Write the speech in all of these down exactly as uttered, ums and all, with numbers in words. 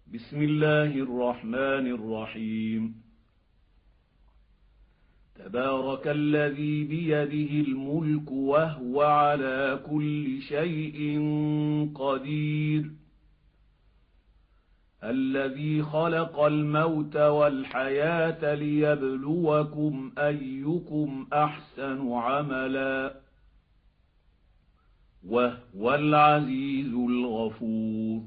بسم الله الرحمن الرحيم. تبارك الذي بيده الملك وهو على كل شيء قدير، الذي خلق الموت والحياة ليبلوكم أيكم أحسن عملا، وهو العزيز الغفور،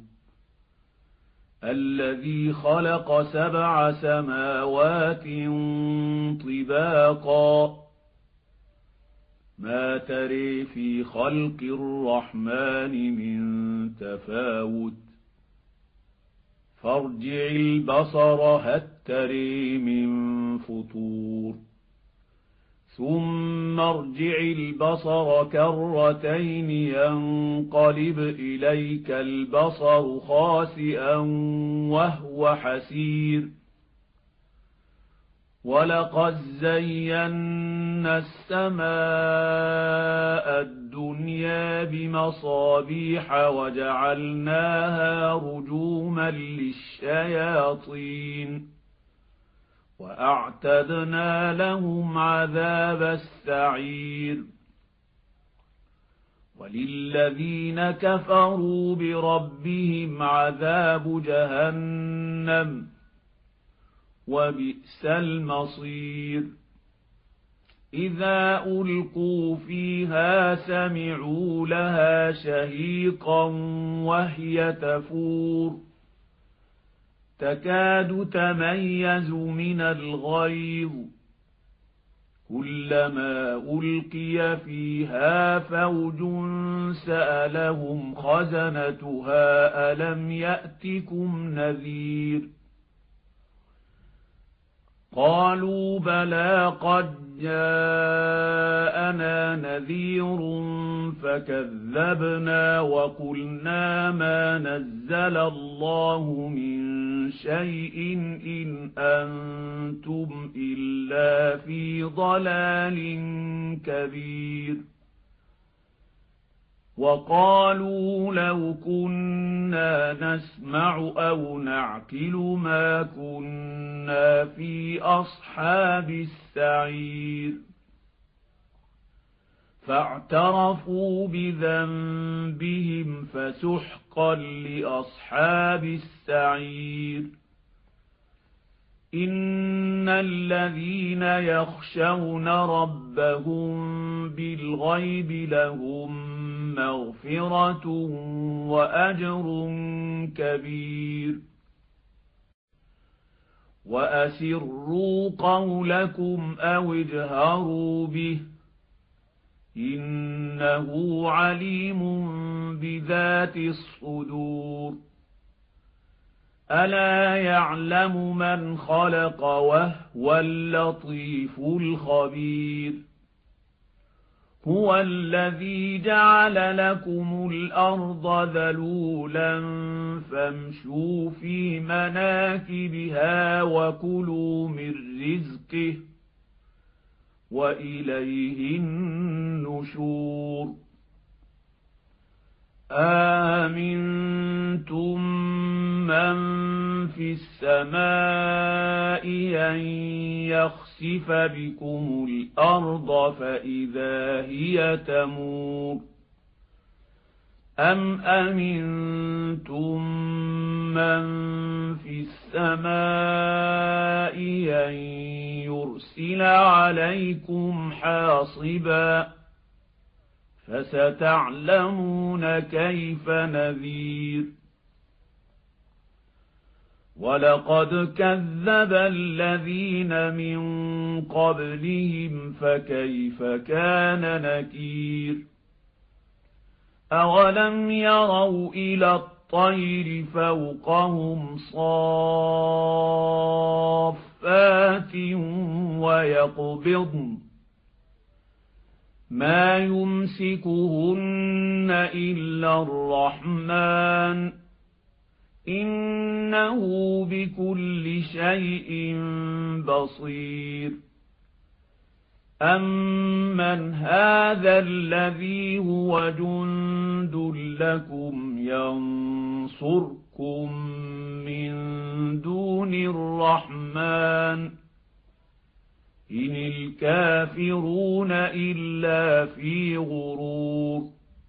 الذي خلق سبع سماوات طباقا، ما تري في خلق الرحمن من تفاوت، فارجع البصر هل تري من فطور، ثم ارجع البصر كرتين ينقلب إليك البصر خاسئا وهو حسير، ولقد زينا السماء الدنيا بمصابيح وجعلناها رجوما للشياطين، وأعتدنا لهم عذاب السعير. وللذين كفروا بربهم عذاب جهنم، وبئس المصير. إذا ألقوا فيها سمعوا لها شهيقا وهي تفور، تكاد تميز من الغيظ، كلما ألقي فيها فوج سألهم خزنتها ألم يأتكم نذير، قالوا بلى قد جاءنا نذير فكذبنا وقلنا ما نزل الله من شيء إن أنتم إلا في ضلال كبير. وقالوا لو كنا نسمع أو نعقل ما كنا في أصحاب السعير، فاعترفوا بذنبهم فسحقا لأصحاب السعير. إن الذين يخشون ربهم بالغيب لهم مغفرة وأجر كبير. وأسروا قولكم أو اجهروا به، إنه عليم بذات الصدور. ألا يعلم من خلق وهو اللطيف الخبير. هو الذي جعل لكم الأرض ذلولا فامشوا في مناكبها وكلوا من رزقه، وإليه النشور. آمنتم من في السماء أن يخسف بكم الأرض فإذا هي تمور، أم أمنتم من في السماء أن يرسل عليكم حاصبا، فستعلمون كيف نذير. ولقد كذب الذين من قبلهم فكيف كان نكير. أولم يروا إلى الطير فوقهم صافات ويقبضن ما يمسكهن إلا الرحمن، إنه بكل شيء بصير. أَمَّنْ هَذَا الَّذِي هُوَ جُندٌ لَّكُمْ يَنصُرُكُم مِّن الرحمن إن الكافرون إلا في غرور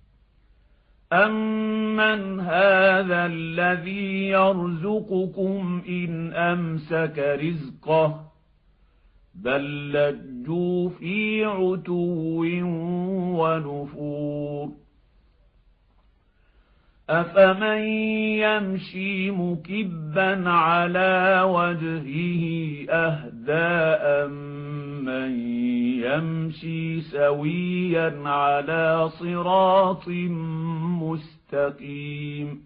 أمن هذا الذي يرزقكم إن أمسك رزقه بل لجوا في عتو ونفور أفمن يمشي مكبا على وجهه أهدى أمن يمشي سويا على صراط مستقيم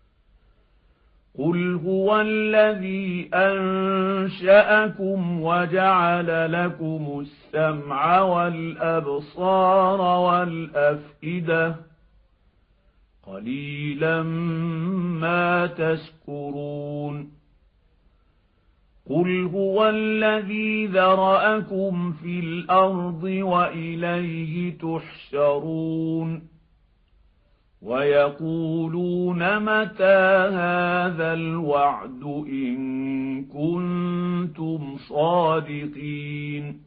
قل هو الذي أنشأكم وجعل لكم السمع والأبصار والأفئدة قليلا ما تشكرون قل هو الذي ذرأكم في الأرض وإليه تحشرون ويقولون متى هذا الوعد إن كنتم صادقين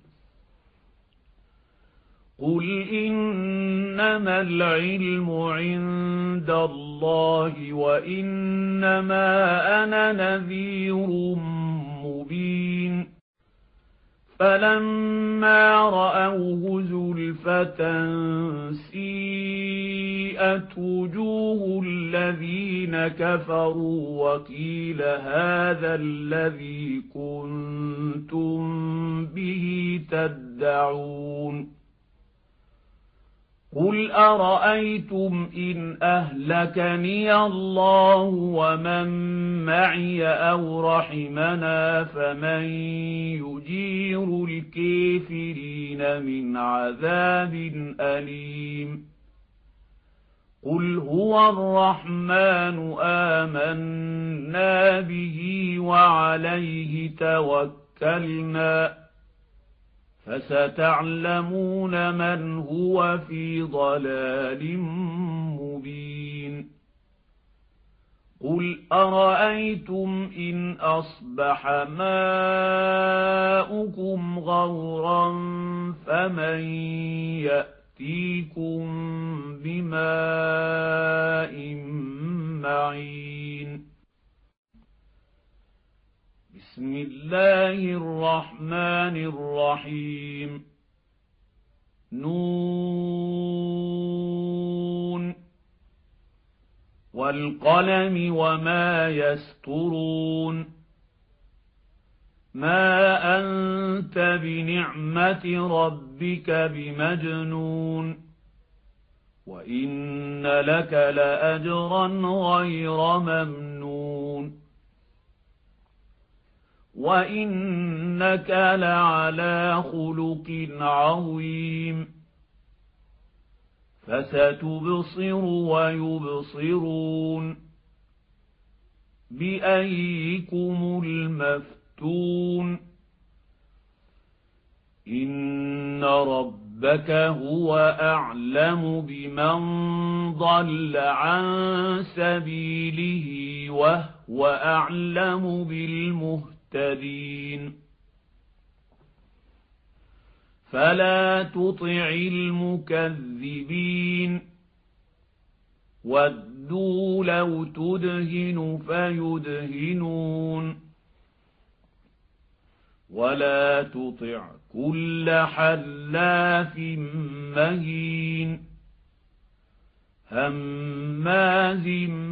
قل إنما العلم عند الله وإنما أنا نذير مبين فلما رأوه زلفة سيئت وجوه الذين كفروا وقيل هذا الذي كنتم به تدعون قل أرأيتم إن أهلكني الله ومن معي أو رحمنا فمن يجير الكافرين من عذاب أليم قل هو الرحمن آمنا به وعليه توكلنا فستعلمون من هو في ضلال مبين قل أرأيتم إن أصبح ماؤكم غورا فمن يأتيكم بماء معين بسم الله الرحمن الرحيم نون والقلم وما يسطرون ما أنت بنعمة ربك بمجنون وإن لك لأجرا غير ممنون وإنك لعلى خلق عظيم فستبصر ويبصرون بأيكم المفتون إن ربك هو أعلم بمن ضل عن سبيله وهو أعلم بالمهتدين فلا تطع المكذبين ودوا لو تدهن فيدهنون ولا تطع كل حلاف مهين هماز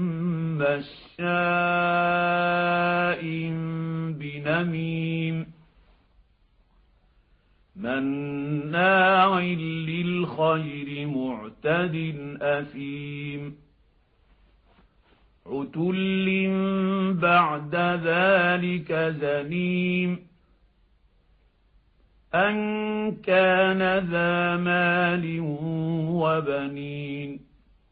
مشاء بنميم مناع للخير معتد أثيم عتل بعد ذلك زنيم أن كان ذا مال وبنين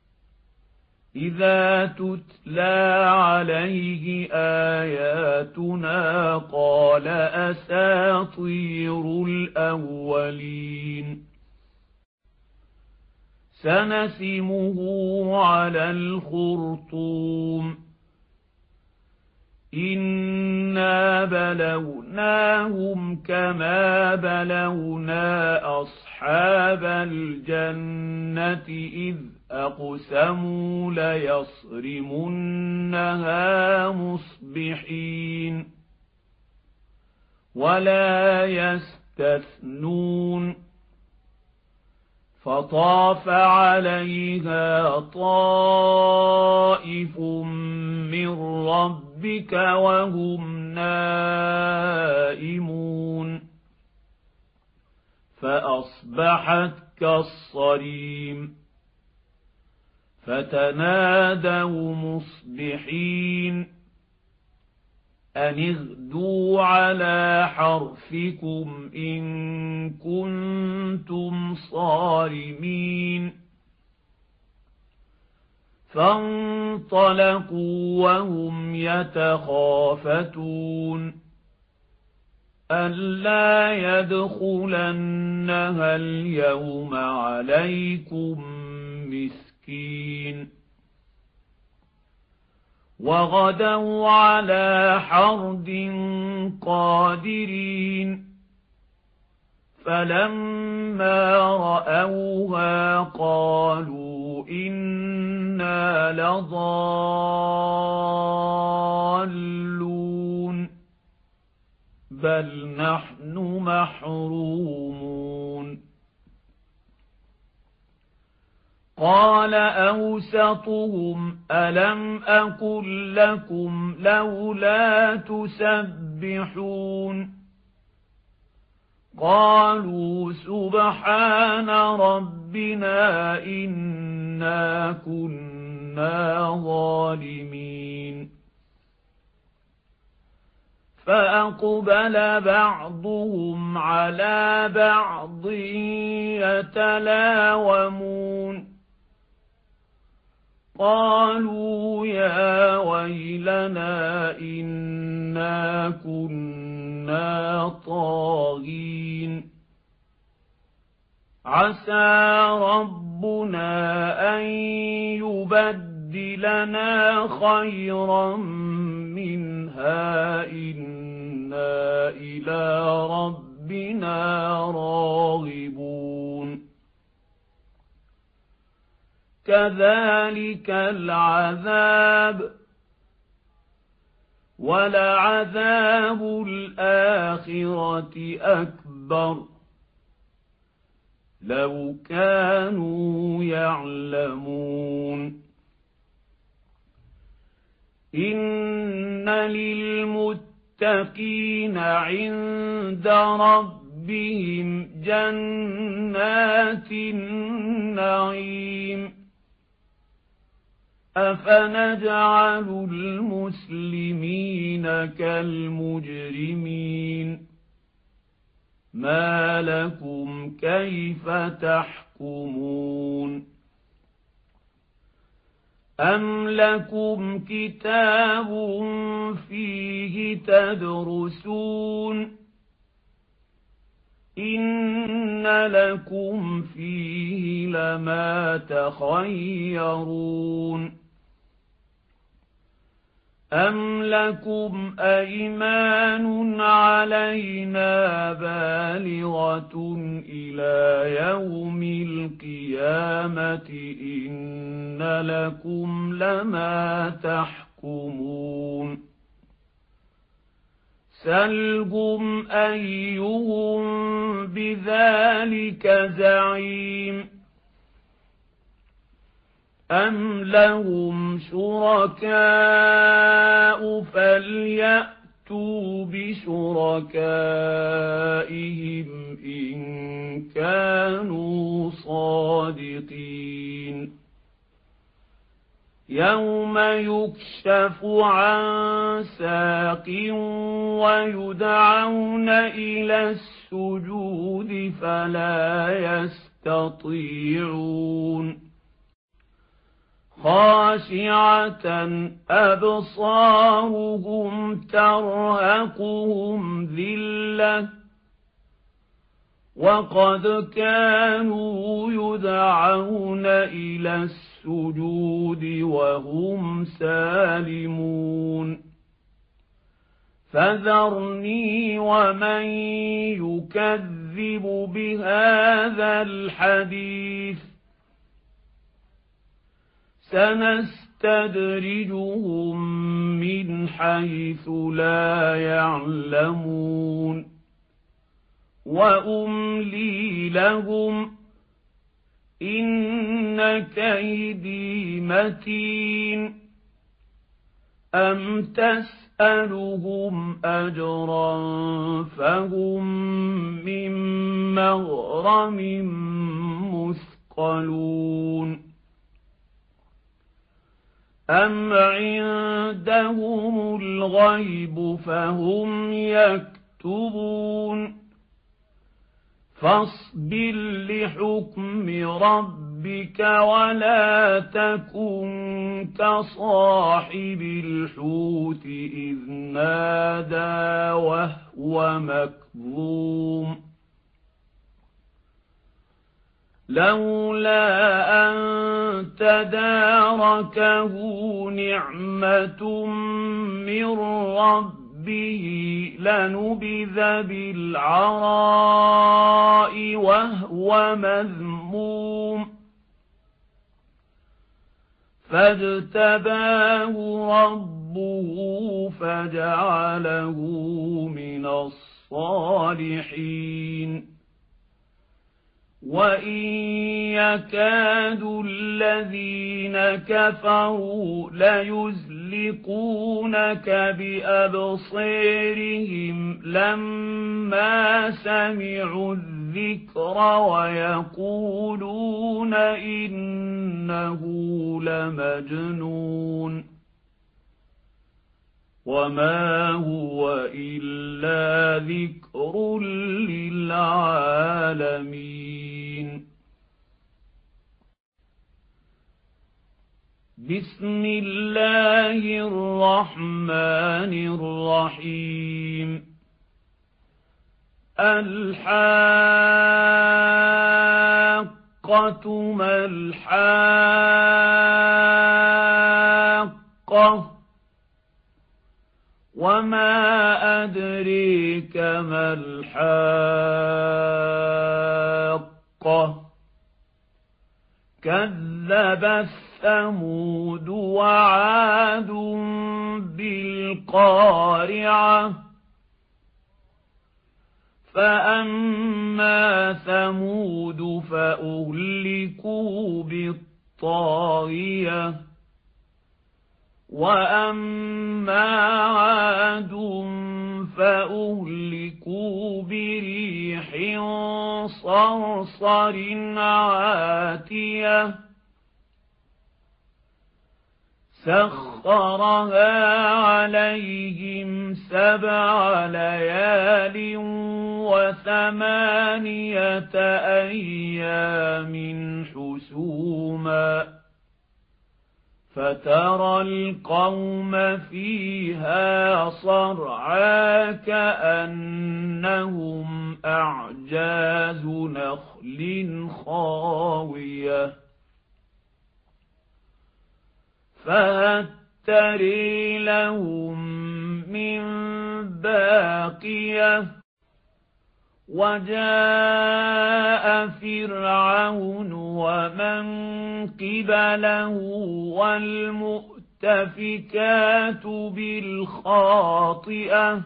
إذا تتلى عليه آياتنا قال أساطير الأولين سنسمه على الخرطوم إنا بلوناهم كما بلونا أصحاب الجنة إذ أقسموا ليصرمنها مصبحين ولا يستثنون فطاف عليها طائف من ربك وهم نائمون فأصبحت كالصريم فتنادوا مصبحين أن اغدوا على حرثكم إن كنتم صارمين فانطلقوا وهم يتخافتون ألا يدخلنها اليوم عليكم مسكين وغدوا على حرد قادرين فلما رأوها قالوا إنا لضالون بل نحن محرومون قال أوسطهم ألم أقل لكم لولا تسبحون قالوا سبحان ربنا إنا كنا ظالمين فأقبل بعضهم على بعض يتلاومون قالوا يا ويلنا إنا كنا طاغين عسى ربنا أن يبدلنا خيرا منها إنا إلى ربنا راغبون كذلك العذاب ولعذاب الآخرة أكبر لو كانوا يعلمون إن للمتقين عند ربهم جنات النعيم أفنجعل المسلمين كالمجرمين ما لكم كيف تحكمون أم لكم كتاب فيه تدرسون إن لكم فيه لما تخيرون أم لكم أيمان علينا بالغة إلى يوم القيامة إن لكم لما تحكمون سلهم أيهم بذلك زعيم أم لهم شركاء فليأتوا بشركائهم إن كانوا صادقين يوم يكشف عن ساق ويدعون إلى السجود فلا يستطيعون خاشعة أبصارهم ترهقهم ذلة وقد كانوا يدعون إلى السجود وهم سالمون فذرني ومن يكذب بهذا الحديث سنستدرجهم من حيث لا يعلمون وأملي لهم إن كيدي متين أم تسألهم أجرا فهم من مغرم مثقلون أم عندهم الغيب فهم يكتبون فاصبر لحكم ربك ولا تكن كصاحب الحوت إذ نادى وهو مكظوم لولا أن تداركه نعمة من ربه لنبذ بالعراء وهو مذموم فاجتباه ربه فجعله من الصالحين وإن يكاد الذين كفروا ليزلقونك بأبصارهم لما سمعوا الذكر ويقولون إنه لمجنون وما هو إلا ذكر للعالمين بسم الله الرحمن الرحيم الحاقة ما الحاقة وما أدريك ما الحاقة كذب ثمود وعاد بالقارعة فأما ثمود فأهلكوا بالطاغية وأما عاد فأهلكوا بريح صرصر عاتية سخرها عليهم سبع ليال وثمانية أيام حسوما فترى القوم فيها صرعى كأنهم أعجاز نخل خاوية فهل ترى لهم من باقية وجاء فرعون ومن قبله والمؤتفكات بالخاطئة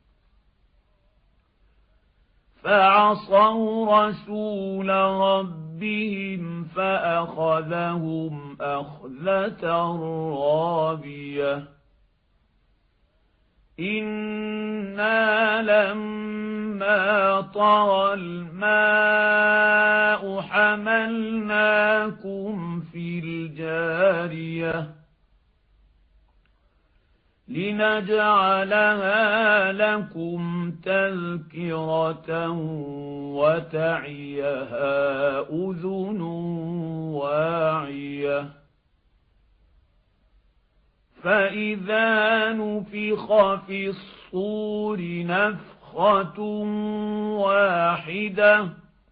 فعصوا رسول ربهم فأخذهم أخذة رابية إنا لما طغى الماء حملناكم في الجارية لنجعلها لكم تذكرة وتعيها أذن واعية فإذا نفخ في الصور نفخة واحدة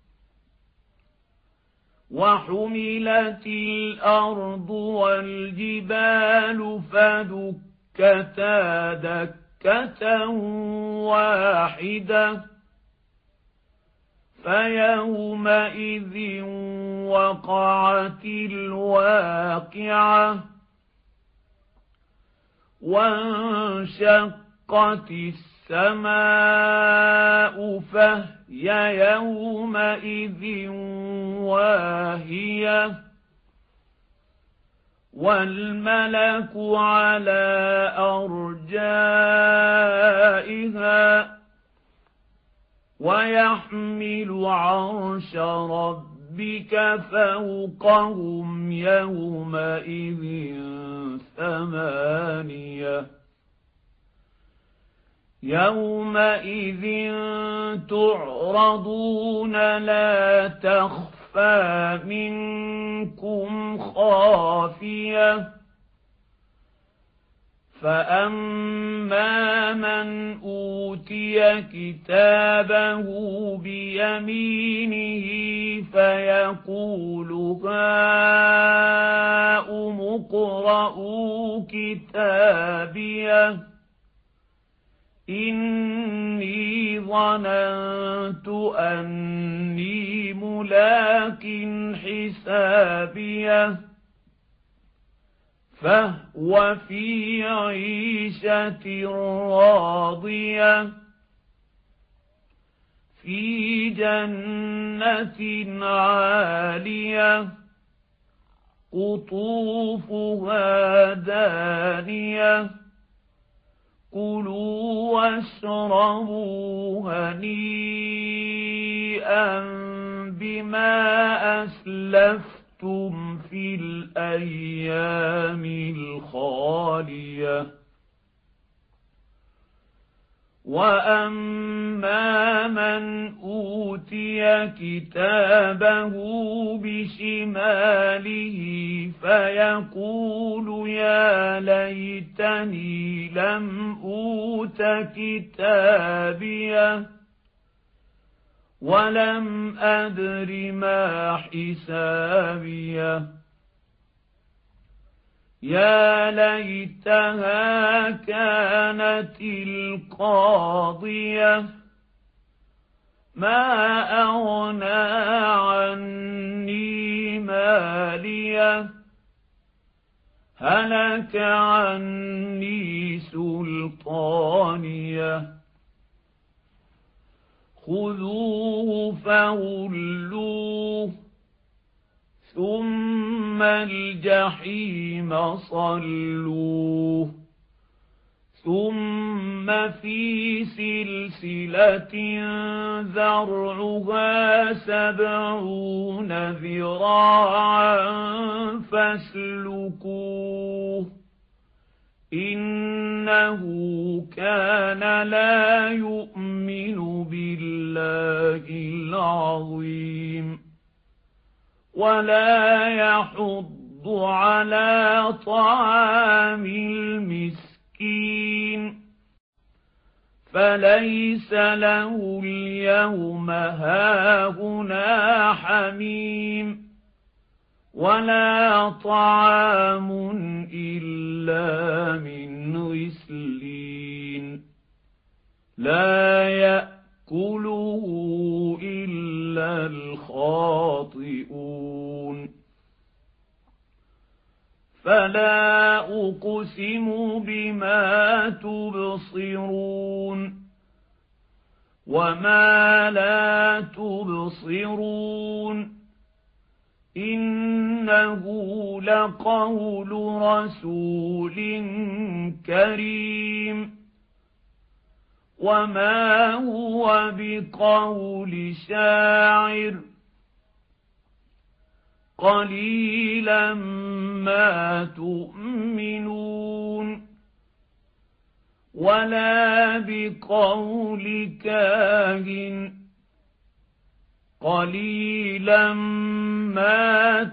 وحملت الأرض والجبال فدكتا دَكَّةً وَاحِدَةً فَيَوْمَئِذٍ وَقَعَتِ الْوَاقِعَةُ وَانشَقَّتِ السَّمَاءُ فَهِيَ يَوْمَئِذٍ وَاهِيَةٌ وَالْمَلَكُ عَلَى أَرْجَائِهَا وَيَحْمِلُ عَرْشَ رَبِّكَ فَوْقَهُمْ يَوْمَئِذٍ ثَمَانِيَةٌ يَوْمَئِذٍ تُعْرَضُونَ لَا تَخْفَى مِنكُمْ خَافِيَةٌ فَأَمَّا مَنْ أُوتِيَ كِتَابَهُ بِيَمِينِهِ فَيَقُولُ هَاؤُمُ اقْرَءُوا كِتَابِيَهْ إِنِّي ظَنَنتُ أَنِّي مُلَاقٍ حِسَابِيَهْ فَهُوَ فِي عِيشَةٍ رَاضِيَةٍ فِي جَنَّةٍ عَالِيَةٍ قُطُوفُهَا دَانِيَةٌ كُلُوا وَاشْرَبُوا هَنِيئًا بِمَا أَسْلَفْتُمْ فِي الْأَيَّامِ الْخَالِيَةِ وَأَمَّا مَنْ أُوتِيَ كِتَابَهُ بِشِمَالِهِ فَيَقُولُ يَا لَيْتَنِي لَمْ أُوتَ كِتَابِيَهْ وَلَمْ أَدْرِ مَا حِسَابِيَهْ يَا لَيْتَهَا كَانَتِ الْقَاضِيَةَ مَا أَغْنَى عَنِّي مَالِيَهْ هَلَكَ عَنِّي سُلْطَانِيَهْ خُذُوهُ فَغُلُّوهُ ثُمَّ الْجَحِيمَ صَلُّوهُ ثُمَّ فِي سِلْسِلَةٍ ذَرْعُهَا سَبْعُونَ ذِرَاعًا فَاسْلُكُوهُ إِنَّهُ كَانَ لَا يُؤْمِنُ بِاللَّهِ الْعَظِيمِ وَلَا يَحُضُّ عَلَى طَعَامِ الْمِسْكِينِ فَلَيْسَ لَهُ الْيَوْمَ هَاهُنَا حَمِيمٌ وَلَا طَعَامٌ إِلَّا مِنْ غِسْلِينٍ لَا يَأْكُلُهُ إِلَّا الْخَاطِئُونَ فَلَا أُقْسِمُ بِمَا تُبْصِرُونَ وَمَا لَا تُبْصِرُونَ إِنَّهُ لَقَوْلُ رَسُولٍ كَرِيمٍ وَمَا هُوَ بِقَوْلِ شَاعِرٍ قَلِيلًا مَا تُؤْمِنُونَ وَلَا بِقَوْلِ كَاهِنٍ قَلِيلًا مَا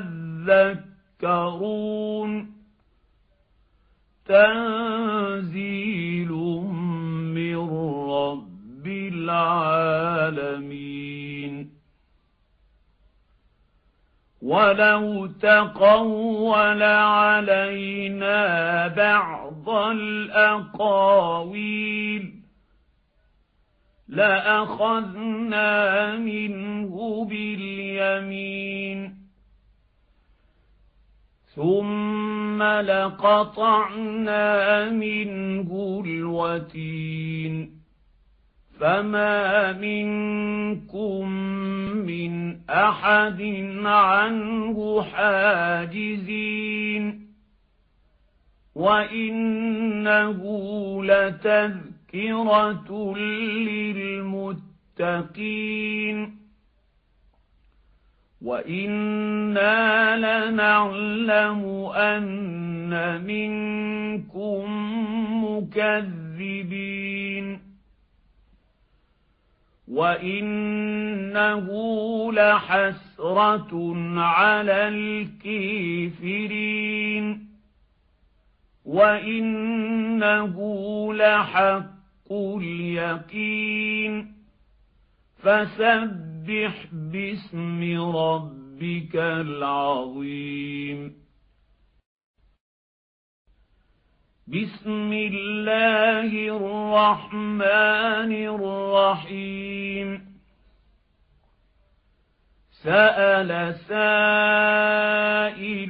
تَذَكَّرُونَ تَنزِيلٌ مِّن رَّبِّ الْعَالَمِينَ وَلَوْ تَقَوَّلَ عَلَيْنَا بَعْضَ بعض الأقاويل لأخذنا منه باليمين ثم لقطعنا منه الوتين فما منكم من أحد عنه حاجزين وإنه لتذكرة للمتقين وإنا لنعلم أن منكم مكذبين وإنه لحسرة على الكافرين وإنه لحق اليقين فسبح باسم ربك العظيم بسم الله الرحمن الرحيم سأل سائل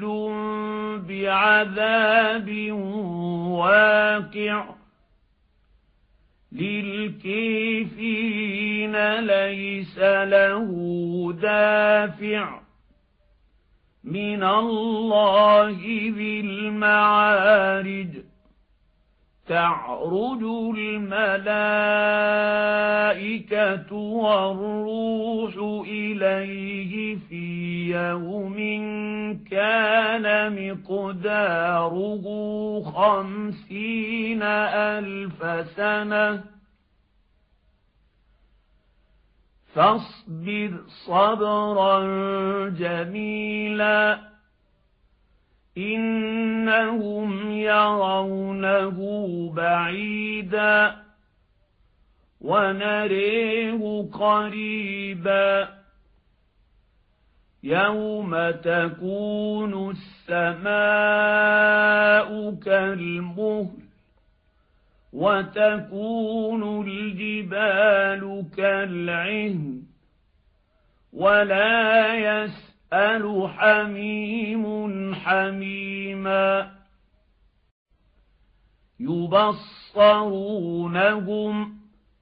بعذاب واقع للكافرين ليس له دافع من الله ذي المعارج تعرج الملائكة والروح إليه في يوم كان مقداره خمسين ألف سنة فاصبر صبرا جميلا إنهم يرونه بعيدا ونريه قريبا يوم تكون السماء كالمهل وتكون الجبال كالعهن ولا يسأل حميم حميما يبصرونهم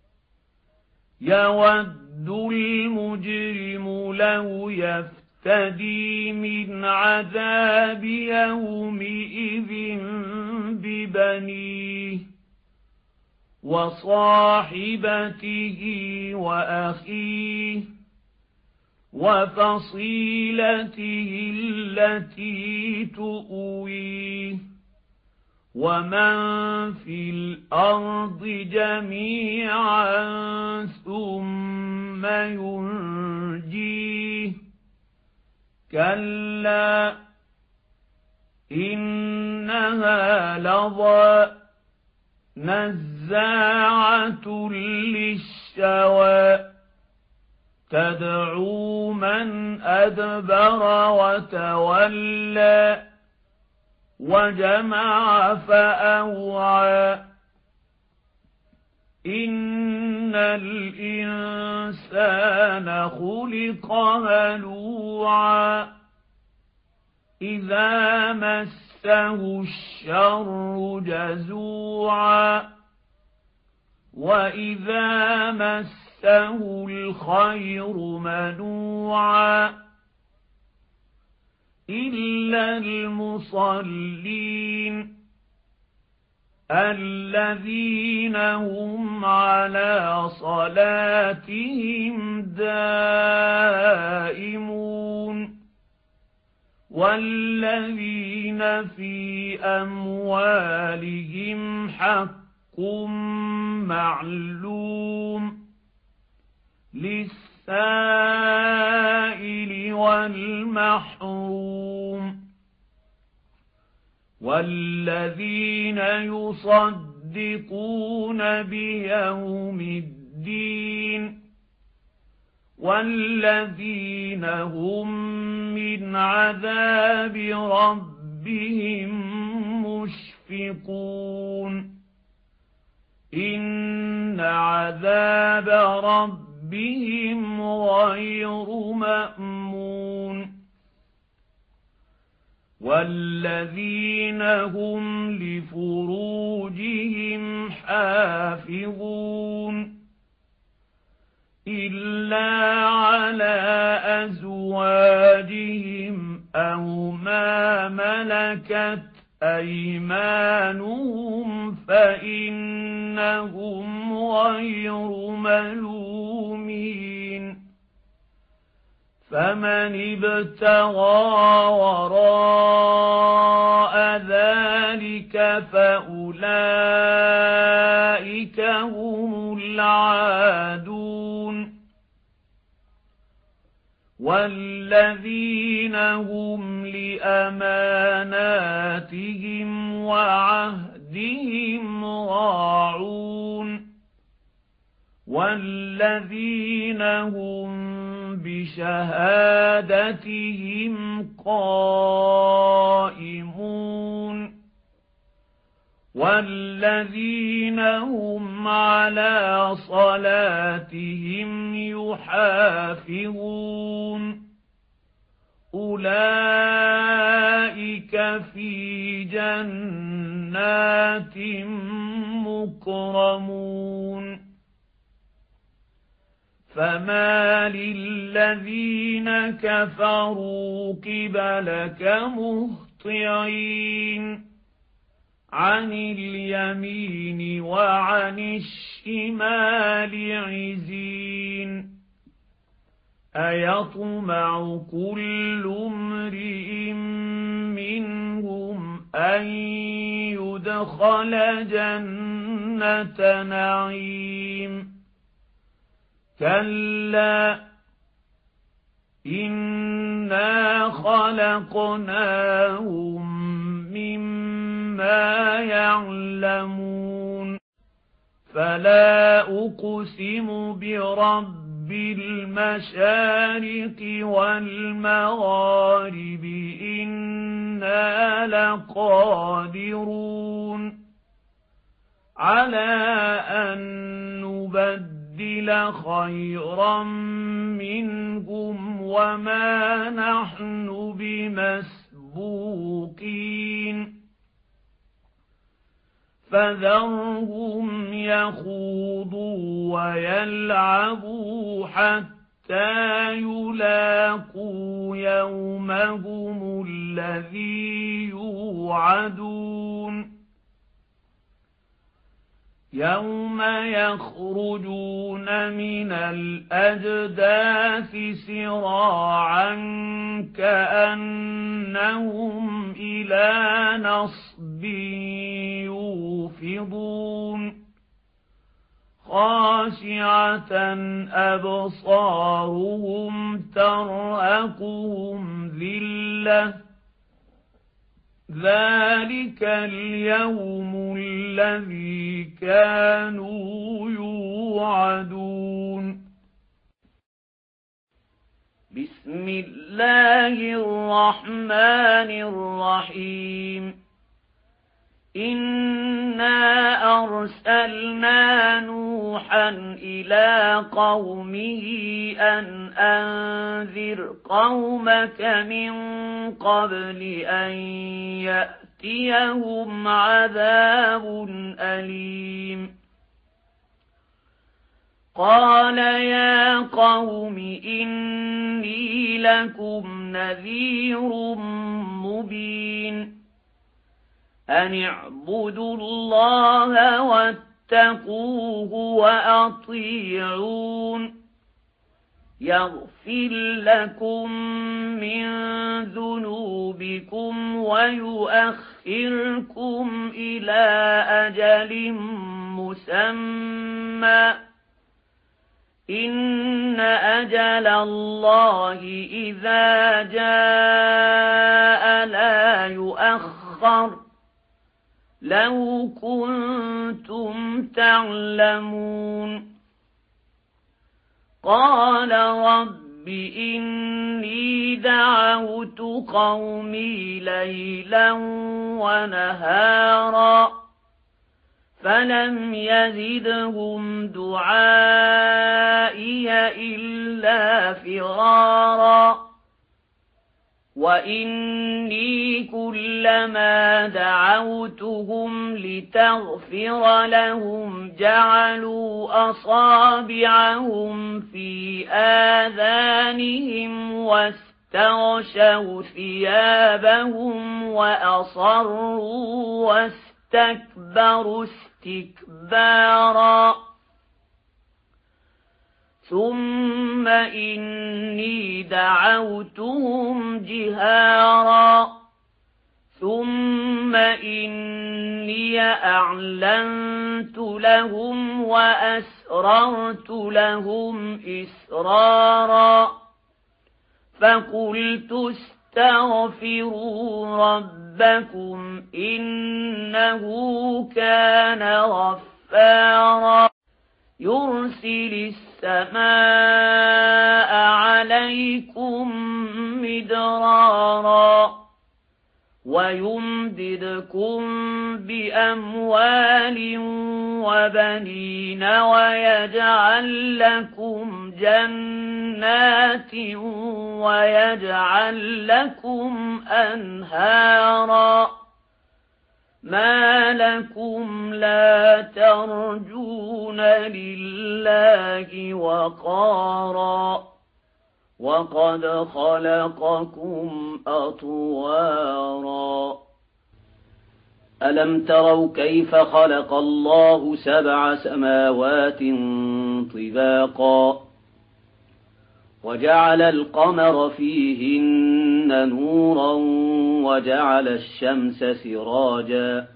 يود المجرم لو يفتدي من عذاب يومئذ ببنيه وصاحبته وأخيه وفصيلته التي تؤويه ومن في الأرض جميعا ثم ينجيه كلا إنها لظى نزاعة للشوى تدعو من أدبر وتولى وجمع فأوعى إن الإنسان خلق هلوعا إذا مسه الشر جزوعا وإذا مسه الخير منوعا إلا المصلين الذين هم على صلاتهم دائمون والذين في أموالهم حق معلوم للسائل والمحروم والذين يصدقون بيوم الدين والذين هم من عذاب ربهم مشفقون مشفقون إن عذاب ربهم غير مأمون والذين هم لفروجهم حافظون إلا على أزواجهم أو ما ملكت أيمانهم فإنهم غير ملومين فمن ابتغى وراء ذلك فأولئك هم العادون والذين هم لأماناتهم وعهدهم راعون والذين هم بشهادتهم قائمون والذين هم على صلاتهم يحافظون أولئك في جنات مكرمون فما للذين كفروا قبلك مهطعين عن اليمين وعن الشمال عزين أيطمع كل امرئ منهم أن يدخل جنة نعيم كلا إنا خلقناهم مما يعلمون فلا أقسم برب المشارق والمغارب إنا لقادرون على أن نبدل خيرا منهم وما نحن بمسبوقين فذرهم يخوضوا ويلعبوا حتى يلاقوا يومهم الذي يوعدون يوم يخرجون من الأجداث سراعا كأنهم إلى نصب يوفضون خاشعة أبصارهم ترهقهم ذلة ذلك اليوم الذي كانوا يوعدون بسم الله الرحمن الرحيم إنا أرسلنا نوحا إلى قومه أن أنذر قومك من قبل أن يأتيهم عذاب أليم قال يا قوم إني لكم نذير مبين أن اعبدوا الله واتقوه وأطيعون يغفر لكم من ذنوبكم ويؤخركم إلى أجل مسمى إن أجل الله إذا جاء لا يؤخر لو كنتم تعلمون قال رب رب إني دعوت قومي ليلا ونهارا فلم يزدهم دعائي إلا فرارا وإني كلما دعوتهم لتغفر لهم جعلوا أصابعهم في آذانهم واستغشوا ثيابهم وأصروا واستكبروا استكبارا ثم إني دعوتهم جهارا ثم إني أعلنت لهم وأسررت لهم إسرارا فقلت استغفروا ربكم إنه كان غفارا يرسل السماء عليكم مدرارا ويمددكم بأموال وبنين ويجعل لكم جنات ويجعل لكم أنهارا ما لكم لا ترجون لله وقارا وقد خلقكم أطوارا ألم تروا كيف خلق الله سبع سماوات طباقا وجعل القمر فيهن نورا وجعل الشمس سراجا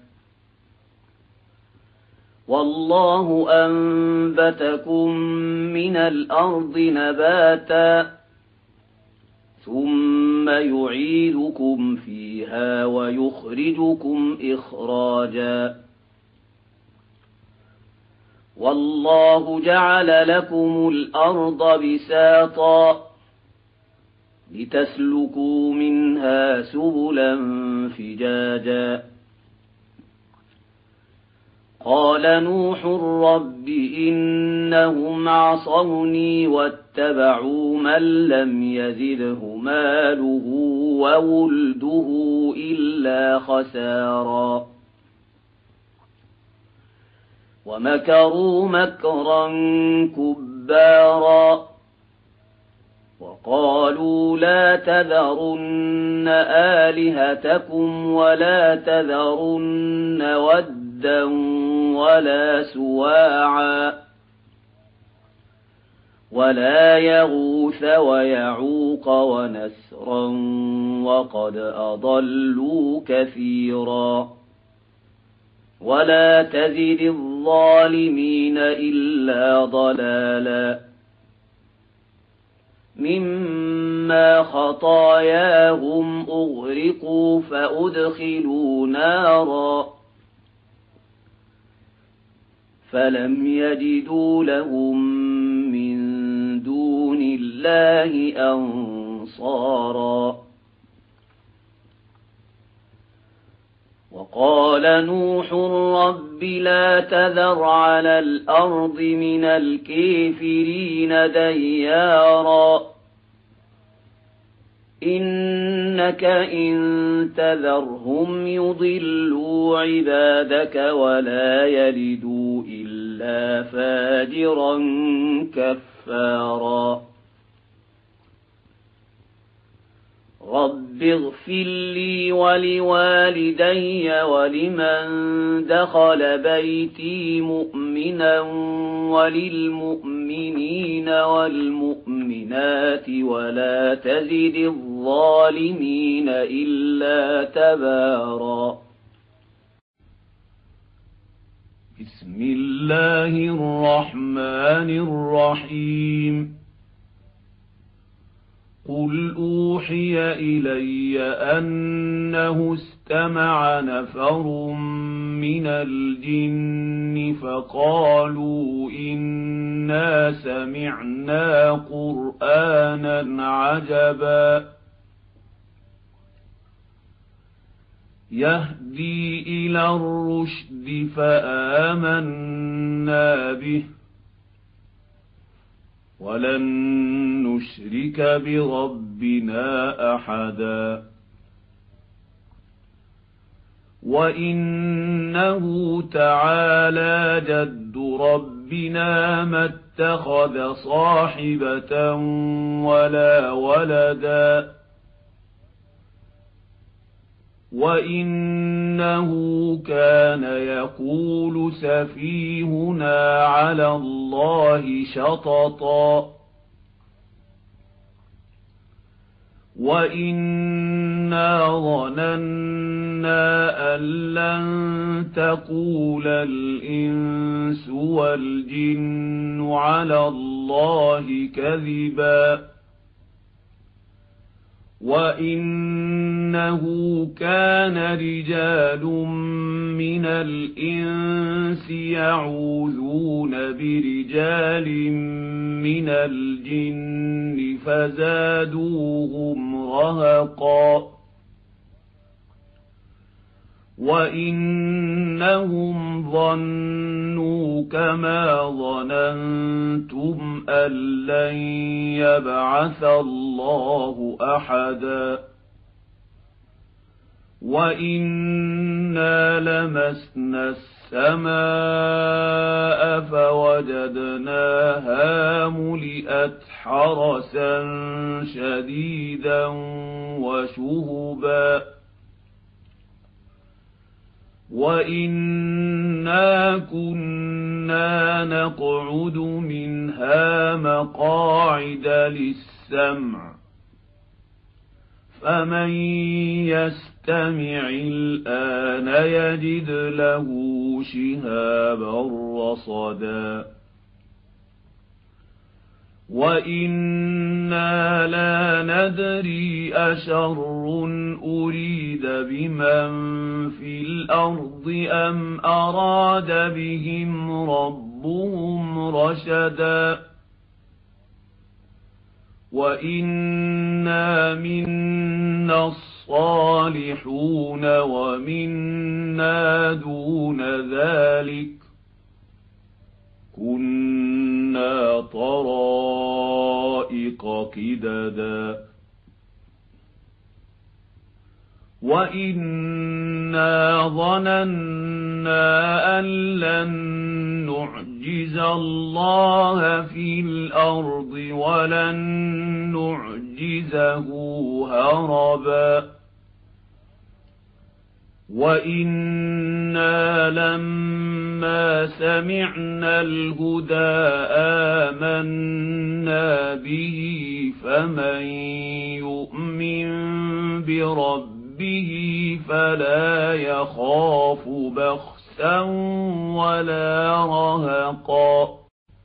والله أنبتكم من الأرض نباتا ثم يعيدكم فيها ويخرجكم إخراجا والله جعل لكم الأرض بساطا لتسلكوا منها سبلا فجاجا قال نوح رب إنهم عصوني واتبعوا من لم يزده ماله وولده إلا خسارا ومكروا مكرا كبارا وقالوا لا تذرن آلهتكم ولا تذرن ودا ولا سواعا ولا يغوث ويعوق ونسرا وقد أضلوا كثيرا ولا تزد الظالمين إلا ضلالا مما خطاياهم أغرقوا فأدخلوا نارا فلم يجدوا لهم من دون الله أنصارا وقال نوح رب لا تذر على الأرض من الكافرين ديارا إنك إن تذرهم يضلوا عبادك ولا يلدوا إلا فاجرا كفارا رب اغفر لي ولوالدي ولمن دخل بيتي مؤمنا وللمؤمنين والمؤمنات ولا تزد الظالمين إلا تبارا بسم الله الرحمن الرحيم قل أوحي إلي أنه استمع نفر من الجن فقالوا إنا سمعنا قرآنا عجبا يهدي إلى الرشد فآمنا به ولن نشرك بربنا أحدا وإنه تعالى جد ربنا ما اتخذ صاحبة ولا ولدا وإنه كان يقول سفيهنا على الله شططا وإنا ظننا أن لن تقول الإنس والجن على الله كذبا وإنه كان رجال من الإنس يعوذون برجال من الجن فزادوهم رهقا وإنهم ظنوا كما ظننتم أن لن يبعث الله أحدا وإنا لمسنا السماء فوجدناها ملئت حرسا شديدا وشهبا وإنا كنا نقعد منها مقاعد للسمع فمن يستمع الآن يجد له شهابا رصدا وإنا لا ندري أشر أريد بمن في الأرض أم أراد بهم ربهم رشدا وإنا منا الصالحون ومنا دون ذلك كنا طرائق قددا وإنا ظننا أن لن نعجز الله في الأرض ولن نعجزه هربا وإنا لما سمعنا الهدى آمنا به فمن يؤمن بربه فلا يخاف بخسا ولا رهقا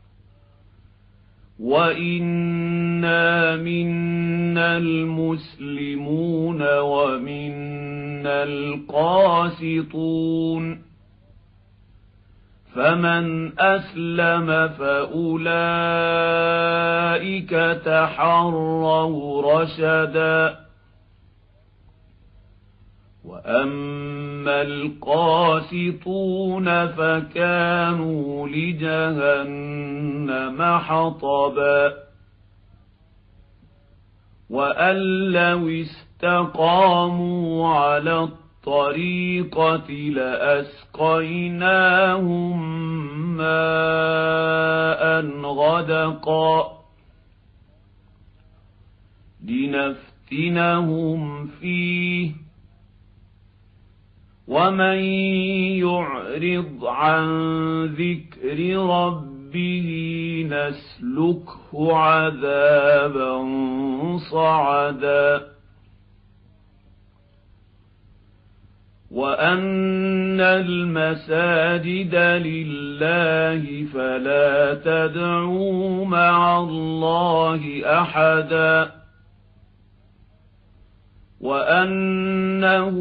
وإنا منا المسلمون ومنا القاسطون فمن أسلم فأولئك تحروا رشدا وأما القاسطون فكانوا لجهنم حطبا وأن لو استقاموا على الطريقة لأسقيناهم ماء غدقا لنفتنهم فيه ومن يعرض عن ذكر ربه نسلكه عذابا صعدا وأن المساجد لله فلا تدعوا مع الله أحدا وأنه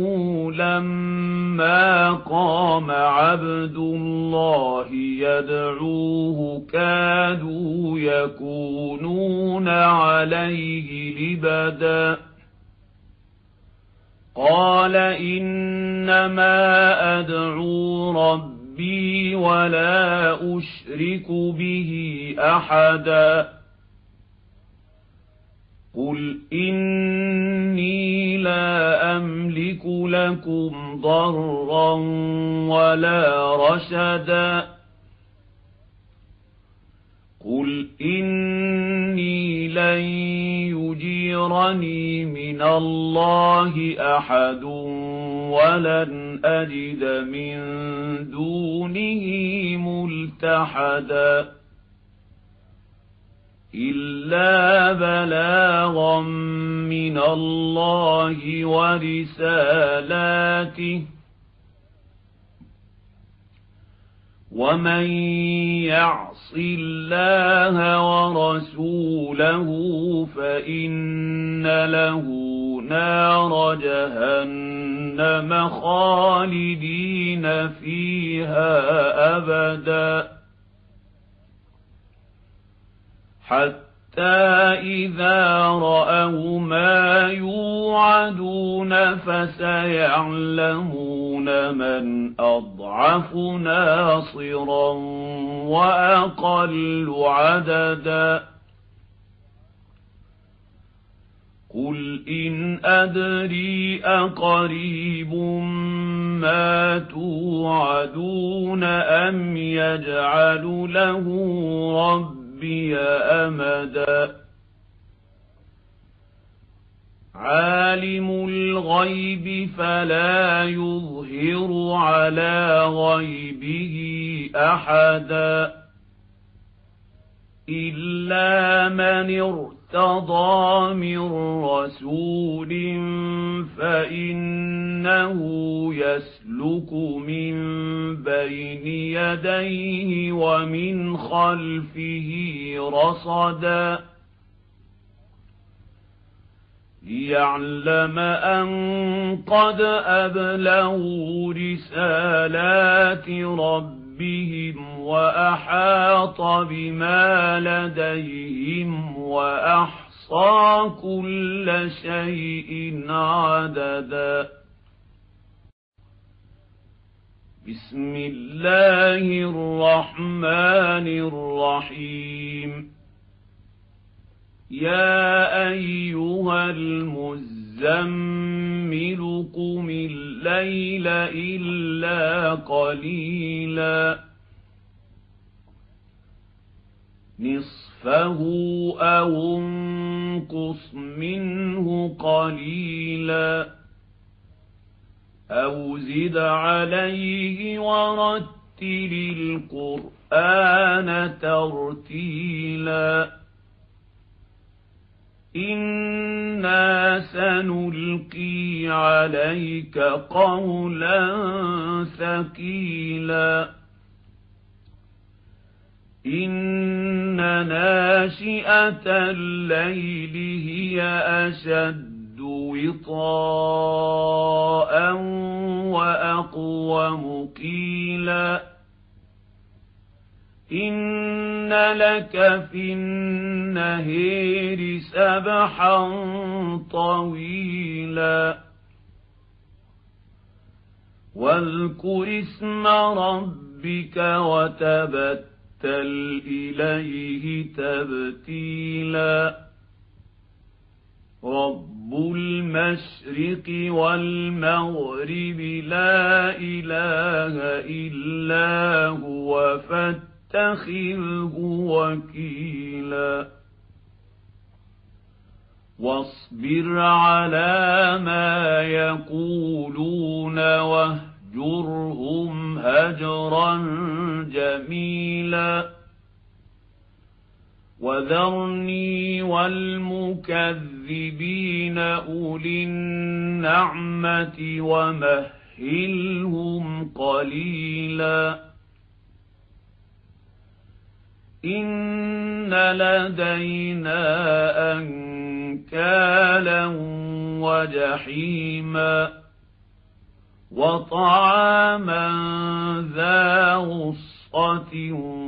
لما قام عبد الله يدعوه كادوا يكونون عليه لبدا قال إنما أدعو ربي ولا أشرك به أحدا قل إني لا أملك لكم ضرا ولا رشدا قل إني لن يجيرني من الله أحد ولن أجد من دونه ملتحدا إلا بلاغا من الله ورسالاته ومن يعص الله ورسوله فإن له نار جهنم خالدين فيها أبدا حتى إذا رأوا ما يوعدون فسيعلمون من أضعف ناصرا وأقل عددا قل إن أدري أقريب ما توعدون أم يجعل له ربي أمدا عالم الغيب فلا يظهر على غيبه أحدا إلا من ارتضى من رسول فإنه يسلك من بين يديه ومن خلفه رصدا ليعلم أن قد أبلغوا رسالات ربهم وأحاط بما لديهم وأحصى كل شيء عددا بسم الله الرحمن الرحيم يا أيها المزمل قم الليل إلا قليلا نصفه أو انقص منه قليلا أو زد عليه ورتل القرآن ترتيلا إنا سنلقي عليك قولا ثقيلا إن ناشئة الليل هي أشد وطاء وأقوم قيلا إن لك في النهار سبحا طويلا واذكر اسم ربك وتبتل إليه تبتيلا رب المشرق والمغرب لا إله إلا هو فاتخذه وكيلا واصبر على ما يقولون واهجرهم هجرا جميلا وذرني والمكذبين أولي النعمة ومهلهم قليلا إن لدينا أنكالا وجحيما وطعاما ذا غصة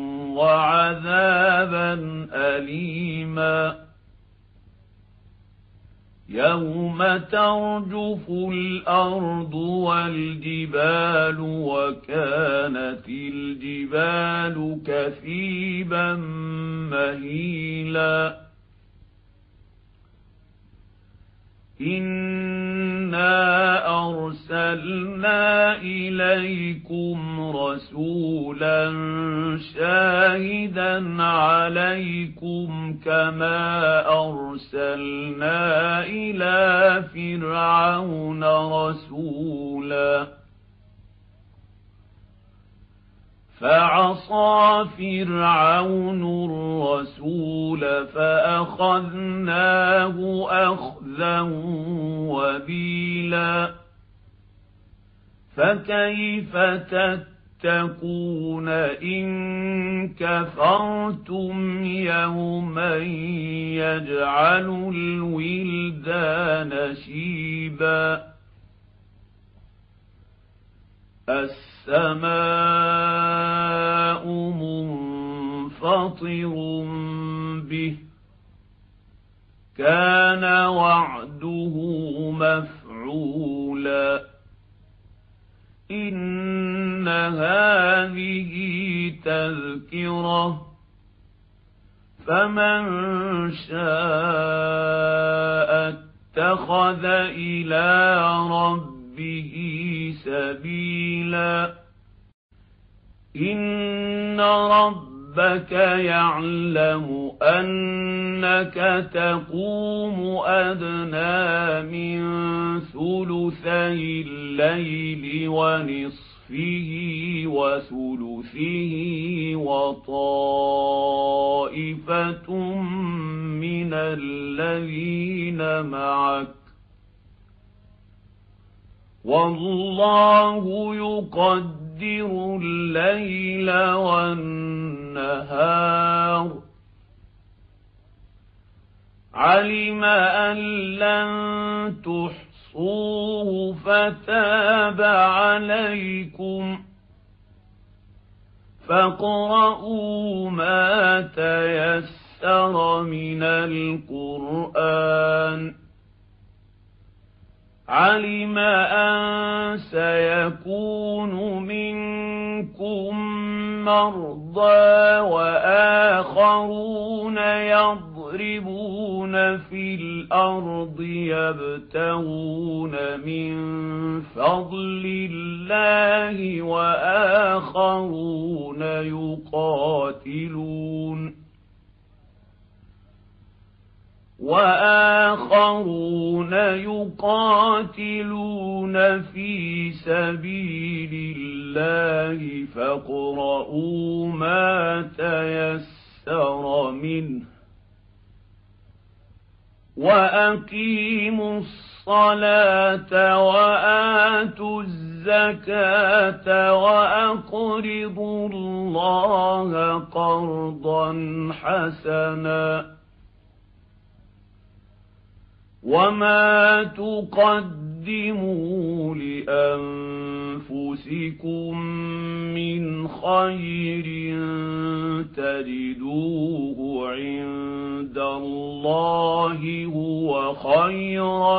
وعذابا أليما يوم ترجف الأرض والجبال وكانت الجبال كثيبا مهيلا إنا أرسلنا إليكم رسولا شاهدا عليكم كما أرسلنا إلى فرعون رسولا فعصى فرعون الرسول فأخذناه أخذا وبيلا فكيف تتقون إن كفرتم يوما يجعل الولدان شيبا السماء منفطر به كان وعده مفعولا إن هذه تذكرة فمن شاء اتخذ إلى ربه به سبيلا إن ربك يعلم أنك تقوم أدنى من ثلثي الليل ونصفه وثلثه وطائفة من الذين معك والله يقدر الليل والنهار علم أن لن تحصوه فتاب عليكم فاقرؤوا ما تيسر من القرآن علم أن سيكون منكم مرضى وآخرون يضربون في الأرض يبتغون من فضل الله وآخرون يقاتلون وآخرون يقاتلون في سبيل الله فاقرؤوا ما تيسر منه وأقيموا الصلاة وآتوا الزكاة وأقرضوا الله قرضا حسنا وما تقدموا لأنفسكم من خير تجدوه عند الله هو خيرا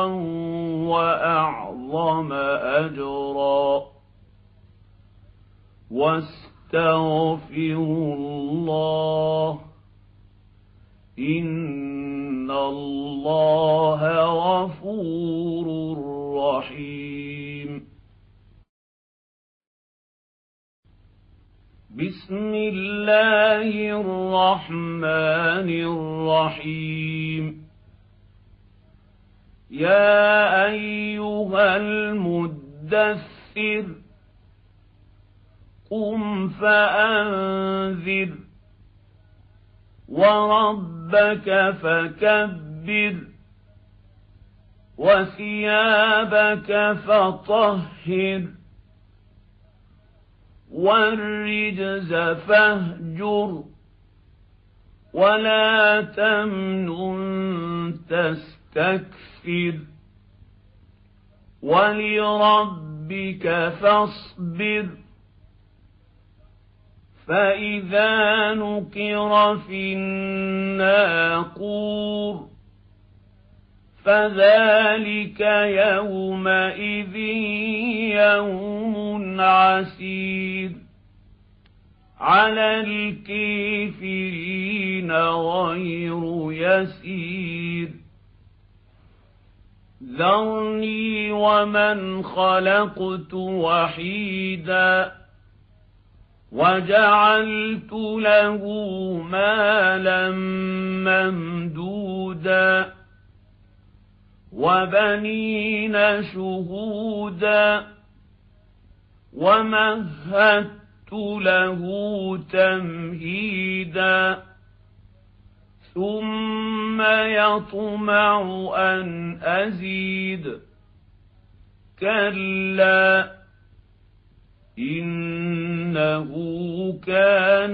وأعظم أجرا واستغفروا الله إن الله غفور رحيم بسم الله الرحمن الرحيم يا أيها المدثر قم فأنذر وربك فكبر وثيابك فطهر والرجز فاهجر ولا تمنن تستكثر ولربك فاصبر فإذا نقر في الناقور فذلك يومئذ يوم عسير على الكافرين غير يسير ذرني ومن خلقت وحيدا وجعلت له مالا ممدودا وبنين شهودا ومهدت له تمهيدا ثم يطمع أن أزيد كلا إنه كان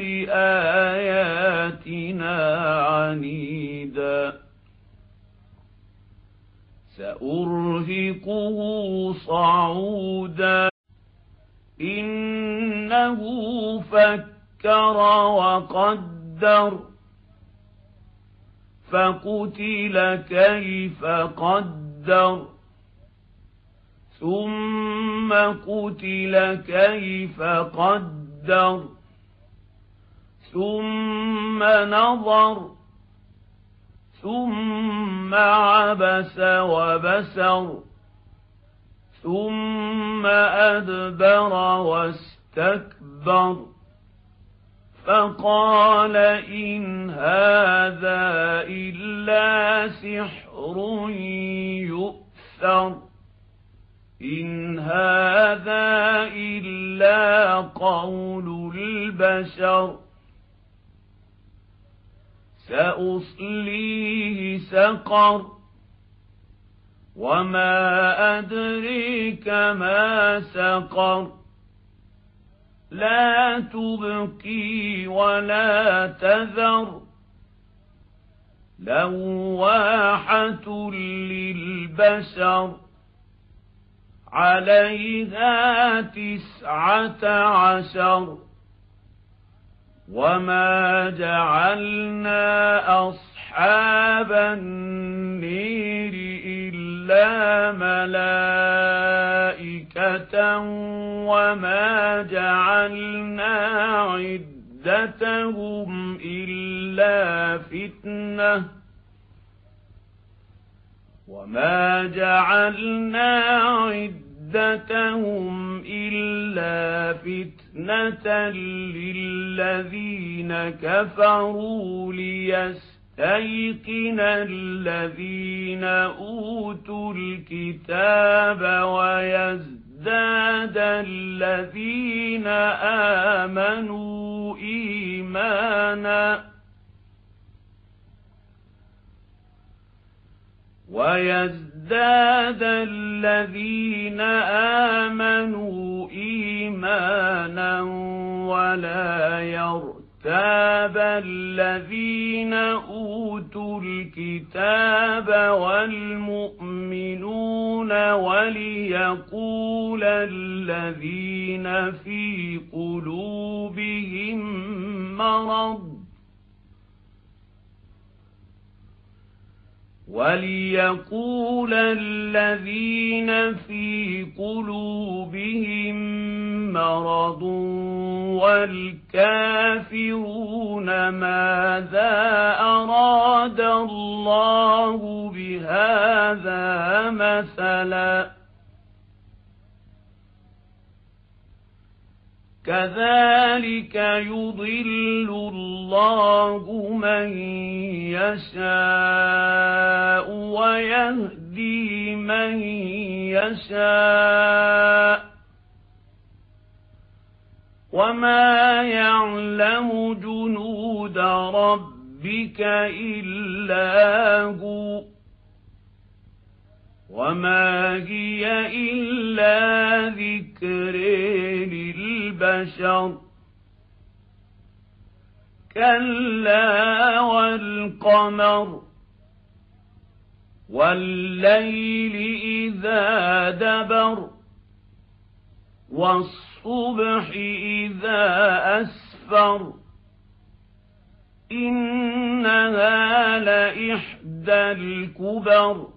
لآياتنا عنيدا سأرهقه صعودا إنه فكر وقدر فقتل كيف قدر ثم قتل كيف قدر ثم نظر ثم عبس وبسر ثم أدبر واستكبر فقال إن هذا إلا سحر يؤثر إن هذا إلا قول البشر سأصليه سقر وما أدريك ما سقر لا تبقي ولا تذر لواحة للبشر عليها تسعة عشر وما جعلنا أصحاب النير إلا ملائكة وما جعلنا عدتهم إلا فتنة وما جعلنا عدتهم إلا فتنة للذين كفروا ليستيقن الذين أوتوا الكتاب ويزداد الذين آمنوا إيمانا ويزداد الذين آمنوا إيمانا ولا يرتاب الذين أوتوا الكتاب والمؤمنون وليقول الذين في قلوبهم مرض وليقول الذين في قلوبهم مرض والكافرون ماذا أراد الله بهذا مثلا كذلك يضل الله من يشاء ويهدي من يشاء وما يعلم جنود ربك إلا هو وما هي إلا ذكر للبشر كلا والقمر والليل إذا دبر والصبح إذا أسفر إنها لإحدى الكبر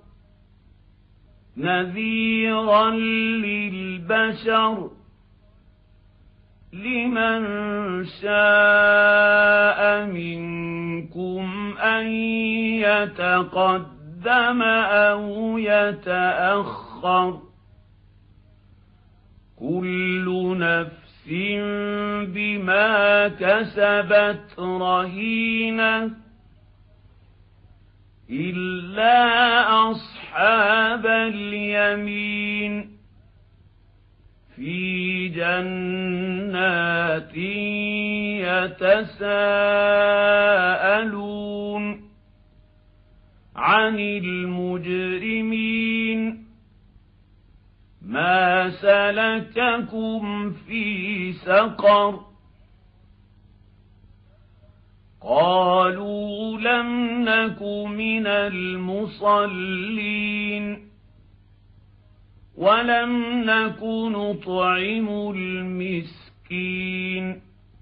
نذيرا للبشر لمن شاء منكم أن يتقدم أو يتأخر كل نفس بما كسبت رهينة إلا أصحاب اليمين في جنات يتساءلون عن المجرمين ما سلككم في سقر قالوا لم نك من المصلين ولم نك نطعم المسكين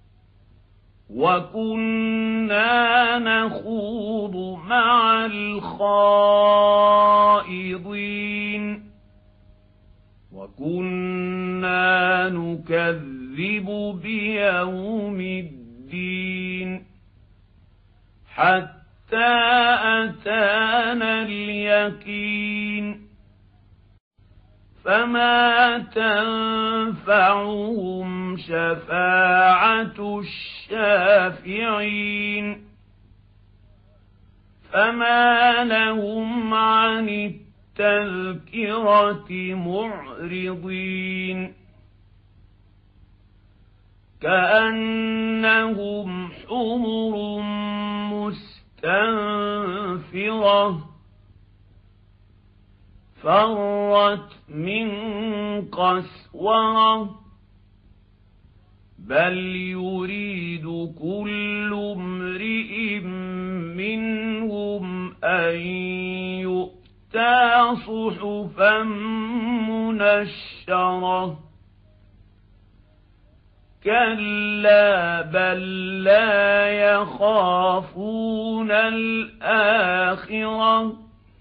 وكنا نخوض مع الخائضين وكنا نكذب بيوم الدين حتى أتانا اليقين فما تنفعهم شفاعة الشافعين فما لهم عن التذكرة معرضين كأنهم حمر مستنفرة فرت من قسورة بل يريد كل امرئ منهم أن يؤتى صحفا منشرة كلا بل لا يخافون الآخرة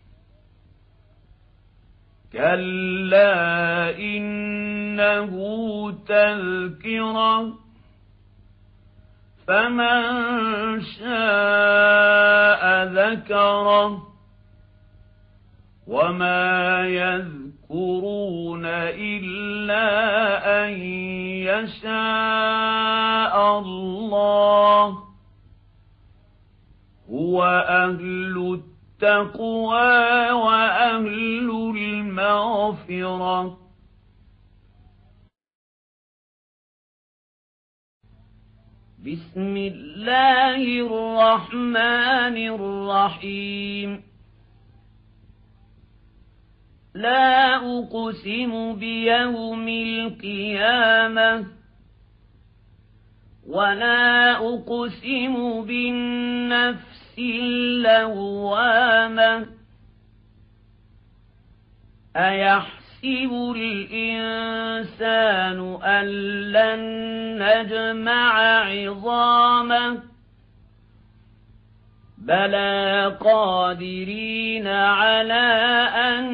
كلا إنه تذكرة فمن شاء ذكره وما يذكرون إلا أن يشاء الله هو أهل التقوى وأهل المغفرة بسم الله الرحمن الرحيم لا أقسم بيوم القيامة ولا أقسم بالنفس اللوامة أيحسب الإنسان أن لن نجمع عظامه بلى قادرين على أن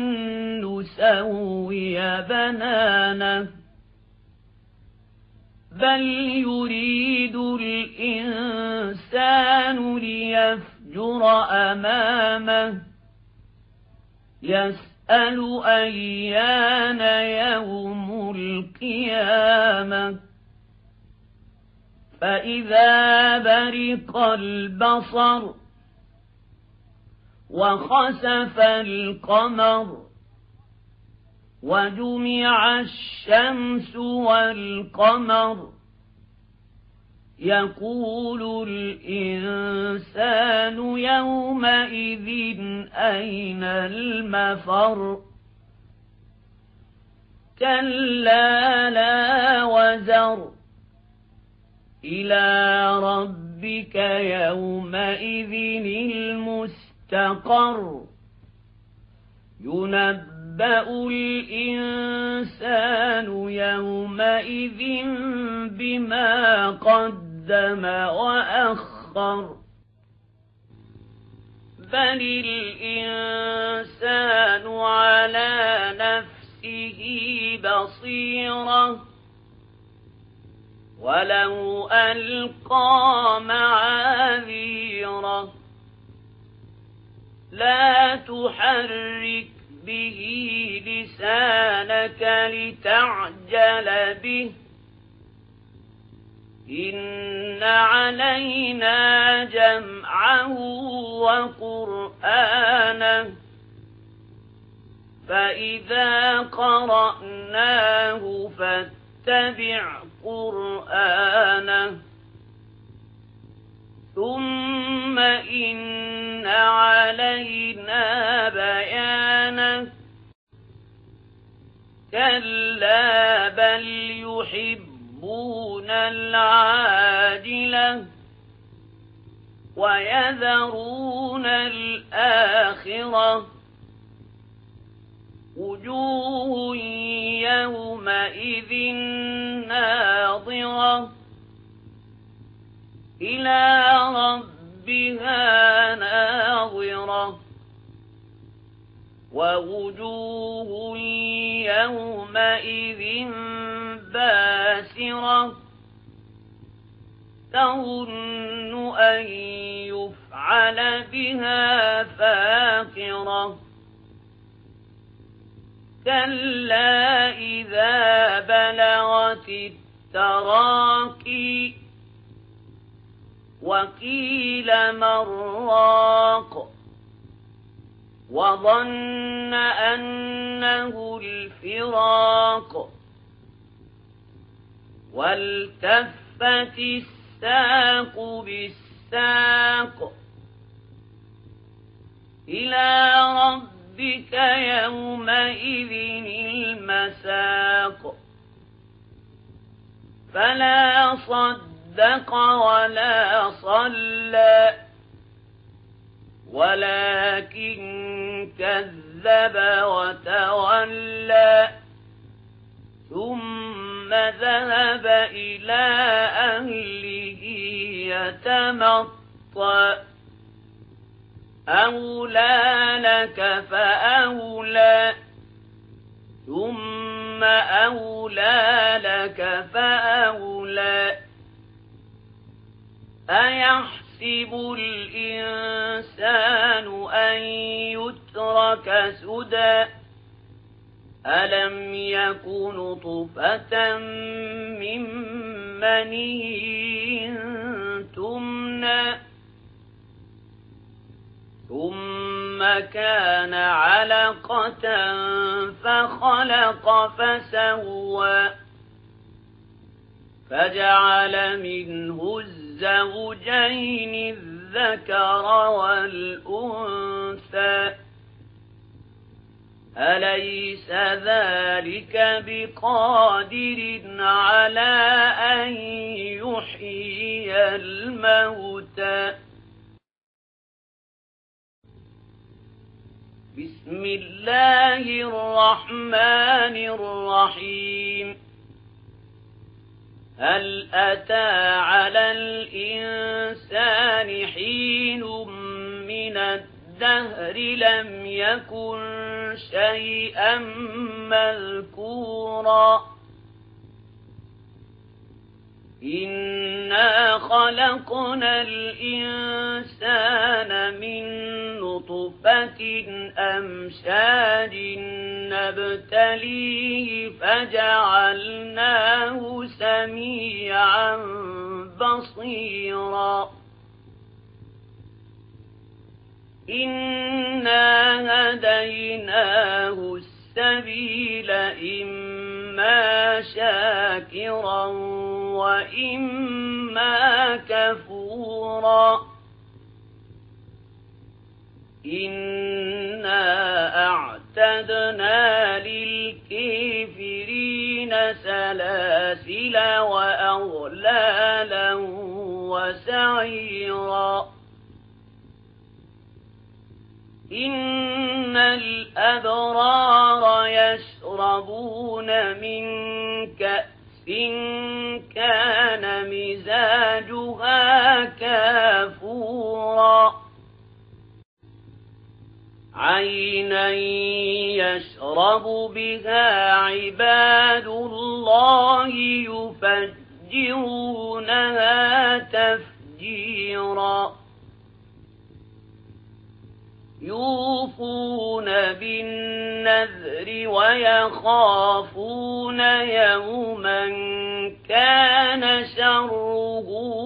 نسوي بنانه بل يريد الإنسان ليفجر أمامه يسأل أيان يوم القيامة فإذا برق البصر وخسف القمر وجمع الشمس والقمر يقول الإنسان يومئذ أين المفر كلا لا وزر إلى ربك يومئذ المستقر يُنَبَّأُ الْإِنسَانُ يَوْمَئِذٍ بِمَا قَدَّمَ وَأَخَّرَ بَلِ الْإِنسَانُ عَلَى نَفْسِهِ بَصِيرَةٌ وَلَوْ أَلْقَى مَعَاذِيرَهُ لَا تُحَرِّكْ بِهِ لِسَانَكَ لِتَعْجَلَ بِهِ إِنَّ عَلَيْنَا جَمْعَهُ وَقُرْآنَهُ فَإِذَا قَرَأْنَاهُ فَاتَّبِعْ قُرْآنَهُ ثُمَّ إِنَّ عَلَيْنَا بَيَانَهُ كَلَّا بَلْ يُحِبُّونَ الْعَاجِلَةَ وَيَذَرُونَ الْآخِرَةَ وُجُوهٌ يَوْمَئِذٍ نَاضِرَةٌ إِلَى رَبِّهَا نَاظِرَةٌ وَوُجُوهٌ يَوْمَئِذٍ بَاسِرَةٌ تَظُنُّ أَن يُفْعَلَ بِهَا فَاقِرَةٌ كَلَّا إِذَا بَلَغَتِ التَّرَاقِيَ وَقِيلَ مَنْ رَاقٍ وَظَنَّ أَنَّهُ الْفِرَاقُ وَالْتَفَّتِ السَّاقُ بِالسَّاقِ إِلَى رَبِّكَ يَوْمَئِذٍ الْمَسَاقُ فَلَا صَدَّقَ وَلَا صَلَّى وَلَكِنْ كَذَّبَ وَتَوَلَّى ثُمَّ ذَهَبَ إِلَى أَهْلِهِ يَتَمَطَّى أَوْلَى لَكَ فَأَوْلَى ثُمَّ أَوْلَى لَكَ فَأَوْلَى أَيَحْسَبُ الْإِنسَانُ أَن يُتْرَكَ سُدًى أَلَمْ يَكُ نُطْفَةً مِّن مَّنِيٍّ تُمْنَىٰ ثُمَّ كَانَ عَلَقَةً فَخَلَقَ فَسَوَّىٰ فَجَعَلَ مِنْهُ الزَّوْجَيْنِ الذَّكَرَ وَالْأُنثَىٰ أَلَيْسَ ذَلِكَ بِقَادِرٍ عَلَىٰ أَن يُحْيِيَ الْمَوْتَىٰ بسم الله الرحمن الرحيم هل أتى على الإنسان حين من الدهر لم يكن شيئا مذكورا إنا خلقنا الإنسان من نطفة أمشاج نبتليه فجعلناه سميعا بصيرا إنا هديناه السبيل إما شاكرا وإما كفورا إنا أعتدنا للكافرين سلاسل وأغلالا وسعيرا إن الأبرار يشربون من كأس كان مزاجها كافورا عينا يشرب بها عباد الله يفجرونها تفجيرا يوفون بالنذر ويخافون يوما كان شره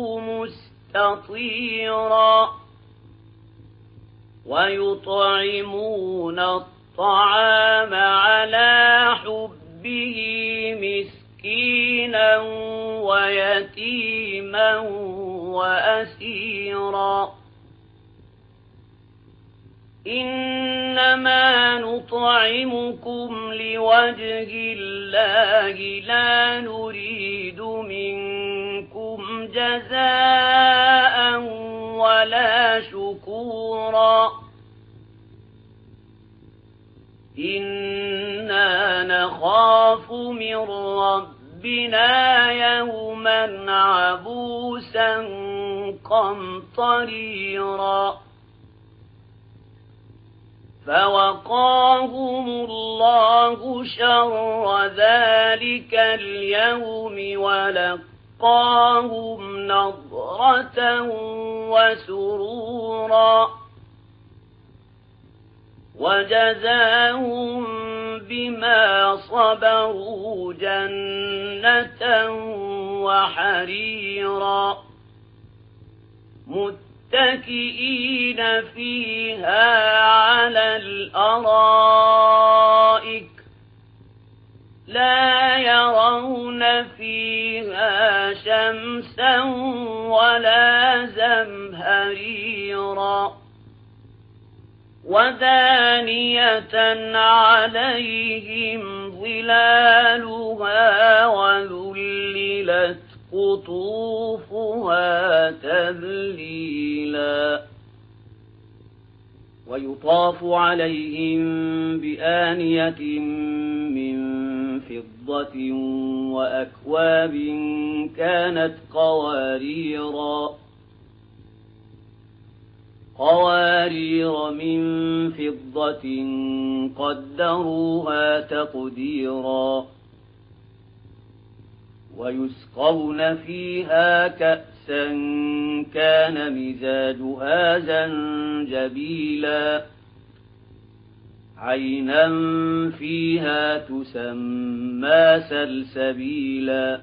مستطيرا ويطعمون الطعام على حبه مسكينا ويتيما وأسيرا إنما نطعمكم لوجه الله لا نريد منكم جزاء ولا شكورا إنا نخاف من ربنا يوما عبوسا قمطريرا فوقاهم الله شر ذلك اليوم ولقاهم نضرة وسرورا وجزاهم بما صبروا جنة وحريرا متكئين فيها على الأرائك لا يرون فيها شمسا ولا زمهريرا ودانية عليهم ظلالها وذللت قطوفها تذليلا ويطاف عليهم بآنية من فضة وأكواب كانت قواريرا قوارير من فضة قدروها تقديرا ويسقون فيها كأسا كان مزاجها زنجبيلا عينا فيها تسمى سلسبيلا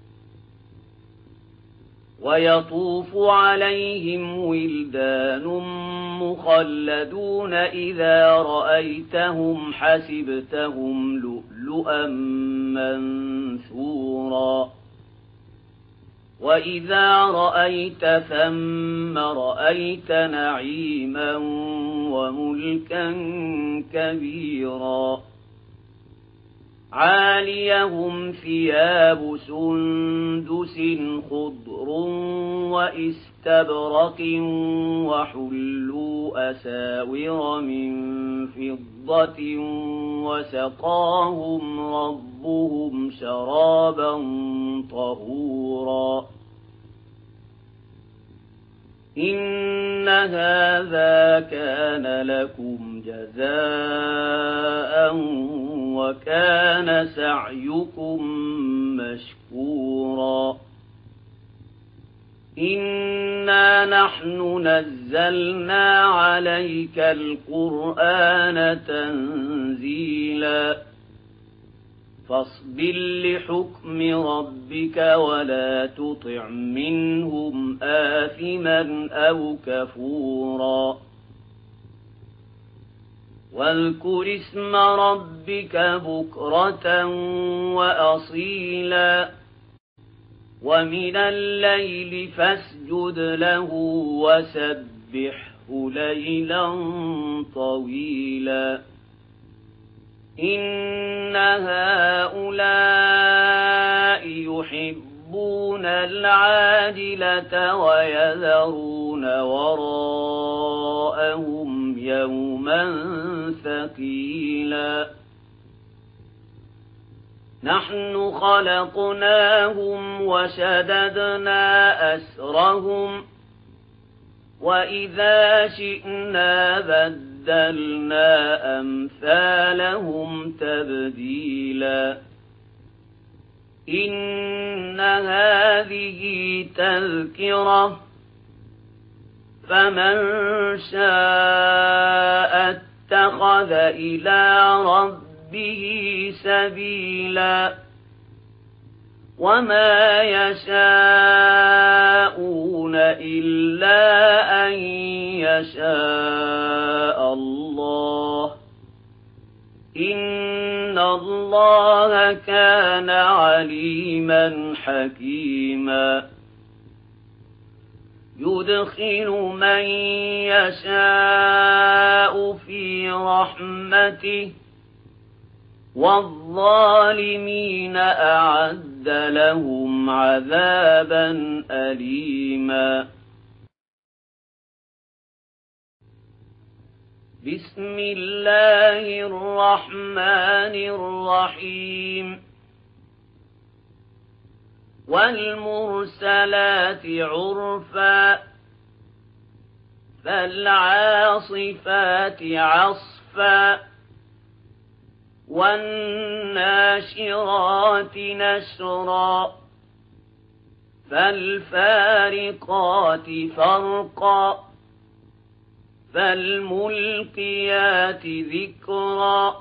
ويطوف عليهم ولدان مخلدون إذا رأيتهم حسبتهم لؤلؤا منثورا وإذا رأيت ثم رأيت نعيما وملكا كبيرا عاليهم ثياب سندس خضر وإستبرق وحلوا أساور من فضة وسقاهم ربهم شرابا طهورا إن هذا كان لكم جزاء وكان سعيكم مشكورا إنا نحن نزلنا عليك القرآن تنزيلا فاصبر لحكم ربك ولا تطع منهم آثما أو كفورا واذكر اسم ربك بكرة وأصيلا ومن الليل فاسجد له وسبحه ليلا طويلا إن هؤلاء يحبون العاجلة ويذرون وراءهم يوما ثقيلا نحن خلقناهم وشددنا أسرهم وإذا شئنا بدلنا أمثالهم تبديلا إن هذه تذكرة فمن شاء اتخذ إلى ربه سبيلا وما يشاءون إلا أن يشاء الله إن الله كان عليما حكيما يدخل من يشاء في رحمته والظالمين أعد لهم عذابا أليما بسم الله الرحمن الرحيم والمرسلات عرفا فالعاصفات عصفا والناشرات نشرا فالفارقات فرقا فالملقيات ذكرا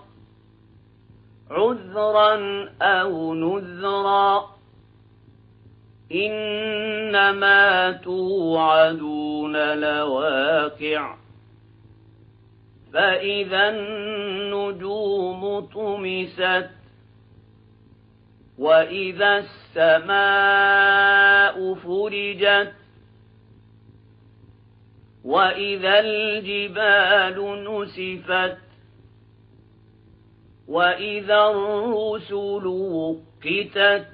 عذرا أو نذرا إنما توعدون لواقع فإذا النجوم طمست وإذا السماء فرجت وإذا الجبال نسفت وإذا الرسل وقتت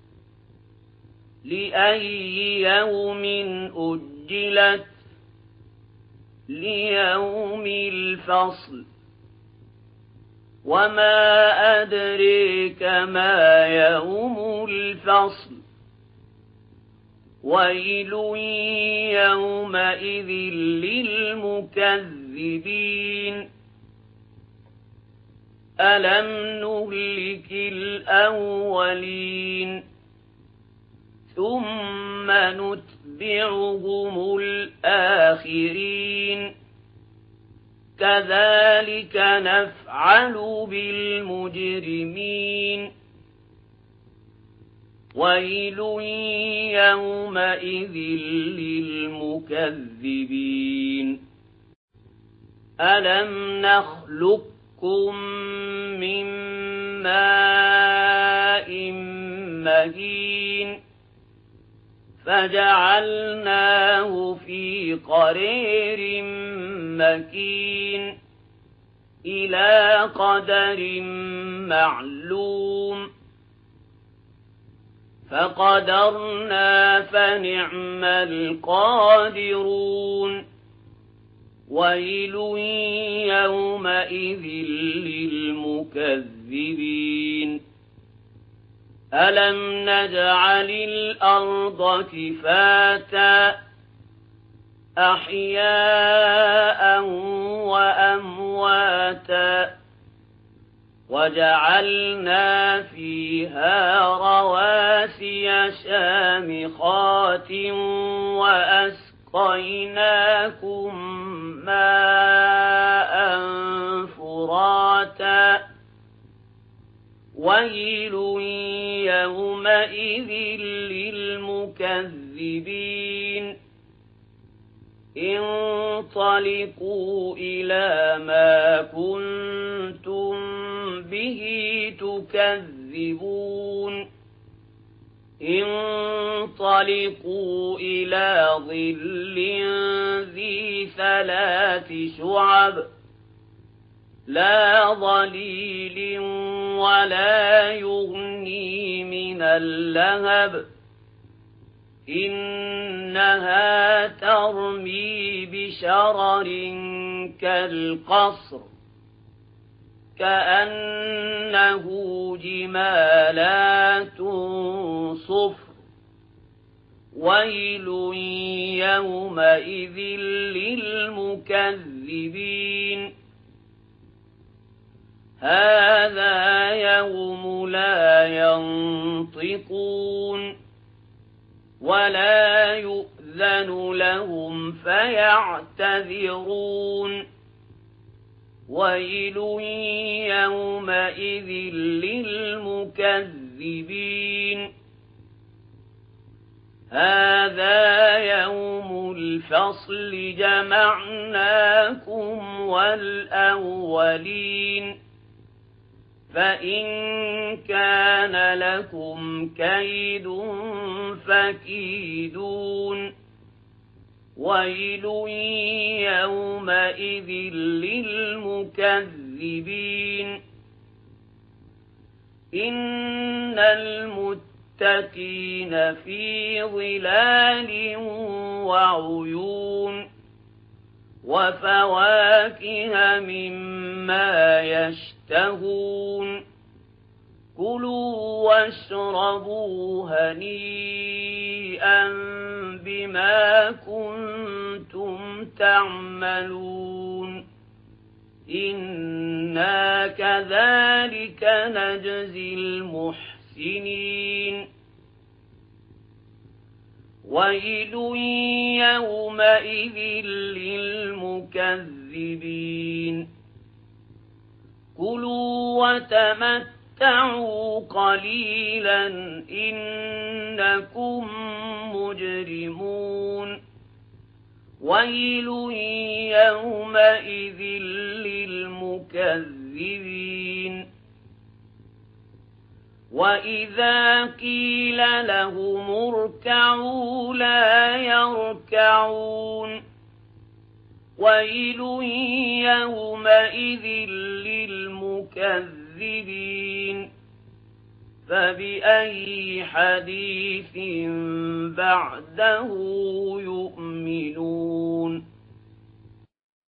لأي يوم أجلت ليوم الفصل وما أدريك ما يوم الفصل ويل يومئذ للمكذبين ألم نهلك الأولين ثم نتبعهم الآخرين كذلك نفعل بالمجرمين ويل يومئذ للمكذبين ألم نخلقكم من ماء مهين فجعلناه في قرير مكين إلى قدر معلوم فقدرنا فنعم القادرون ويل يومئذ للمكذبين ألم نجعل الأرض كفاتا أحياء وأمواتا وجعلنا فيها رواسي شامخات وأسقيناكم ماء فراتا ويل يومئذ للمكذبين انطلقوا إلى ما كنتم به تكذبون انطلقوا إلى ظل ذي ثلاث شعب لا ظليل ولا يغني من اللهب إنها ترمي بشرر كالقصر كأنه جمالات صفر ويل يومئذ للمكذبين هذا يوم لا ينطقون ولا يؤذن لهم فيعتذرون ويل يومئذ للمكذبين هذا يوم الفصل جمعناكم والأولين فإن كان لكم كيد فكيدون ويل يومئذ للمكذبين إن المتقين في ظلال وعيون وفواكه مما يشتهون كلوا واشربوا هنيئا بما كنتم تعملون إنا كذلك نجزي المحسنين ويل يومئذ للمكذبين كلوا وتمتعوا قليلا إنكم مجرمون ويل يومئذ للمكذبين وإذا قيل لهم اركعوا لا يركعون ويل يومئذ للمكذبين فبأي حديث بعده يؤمنون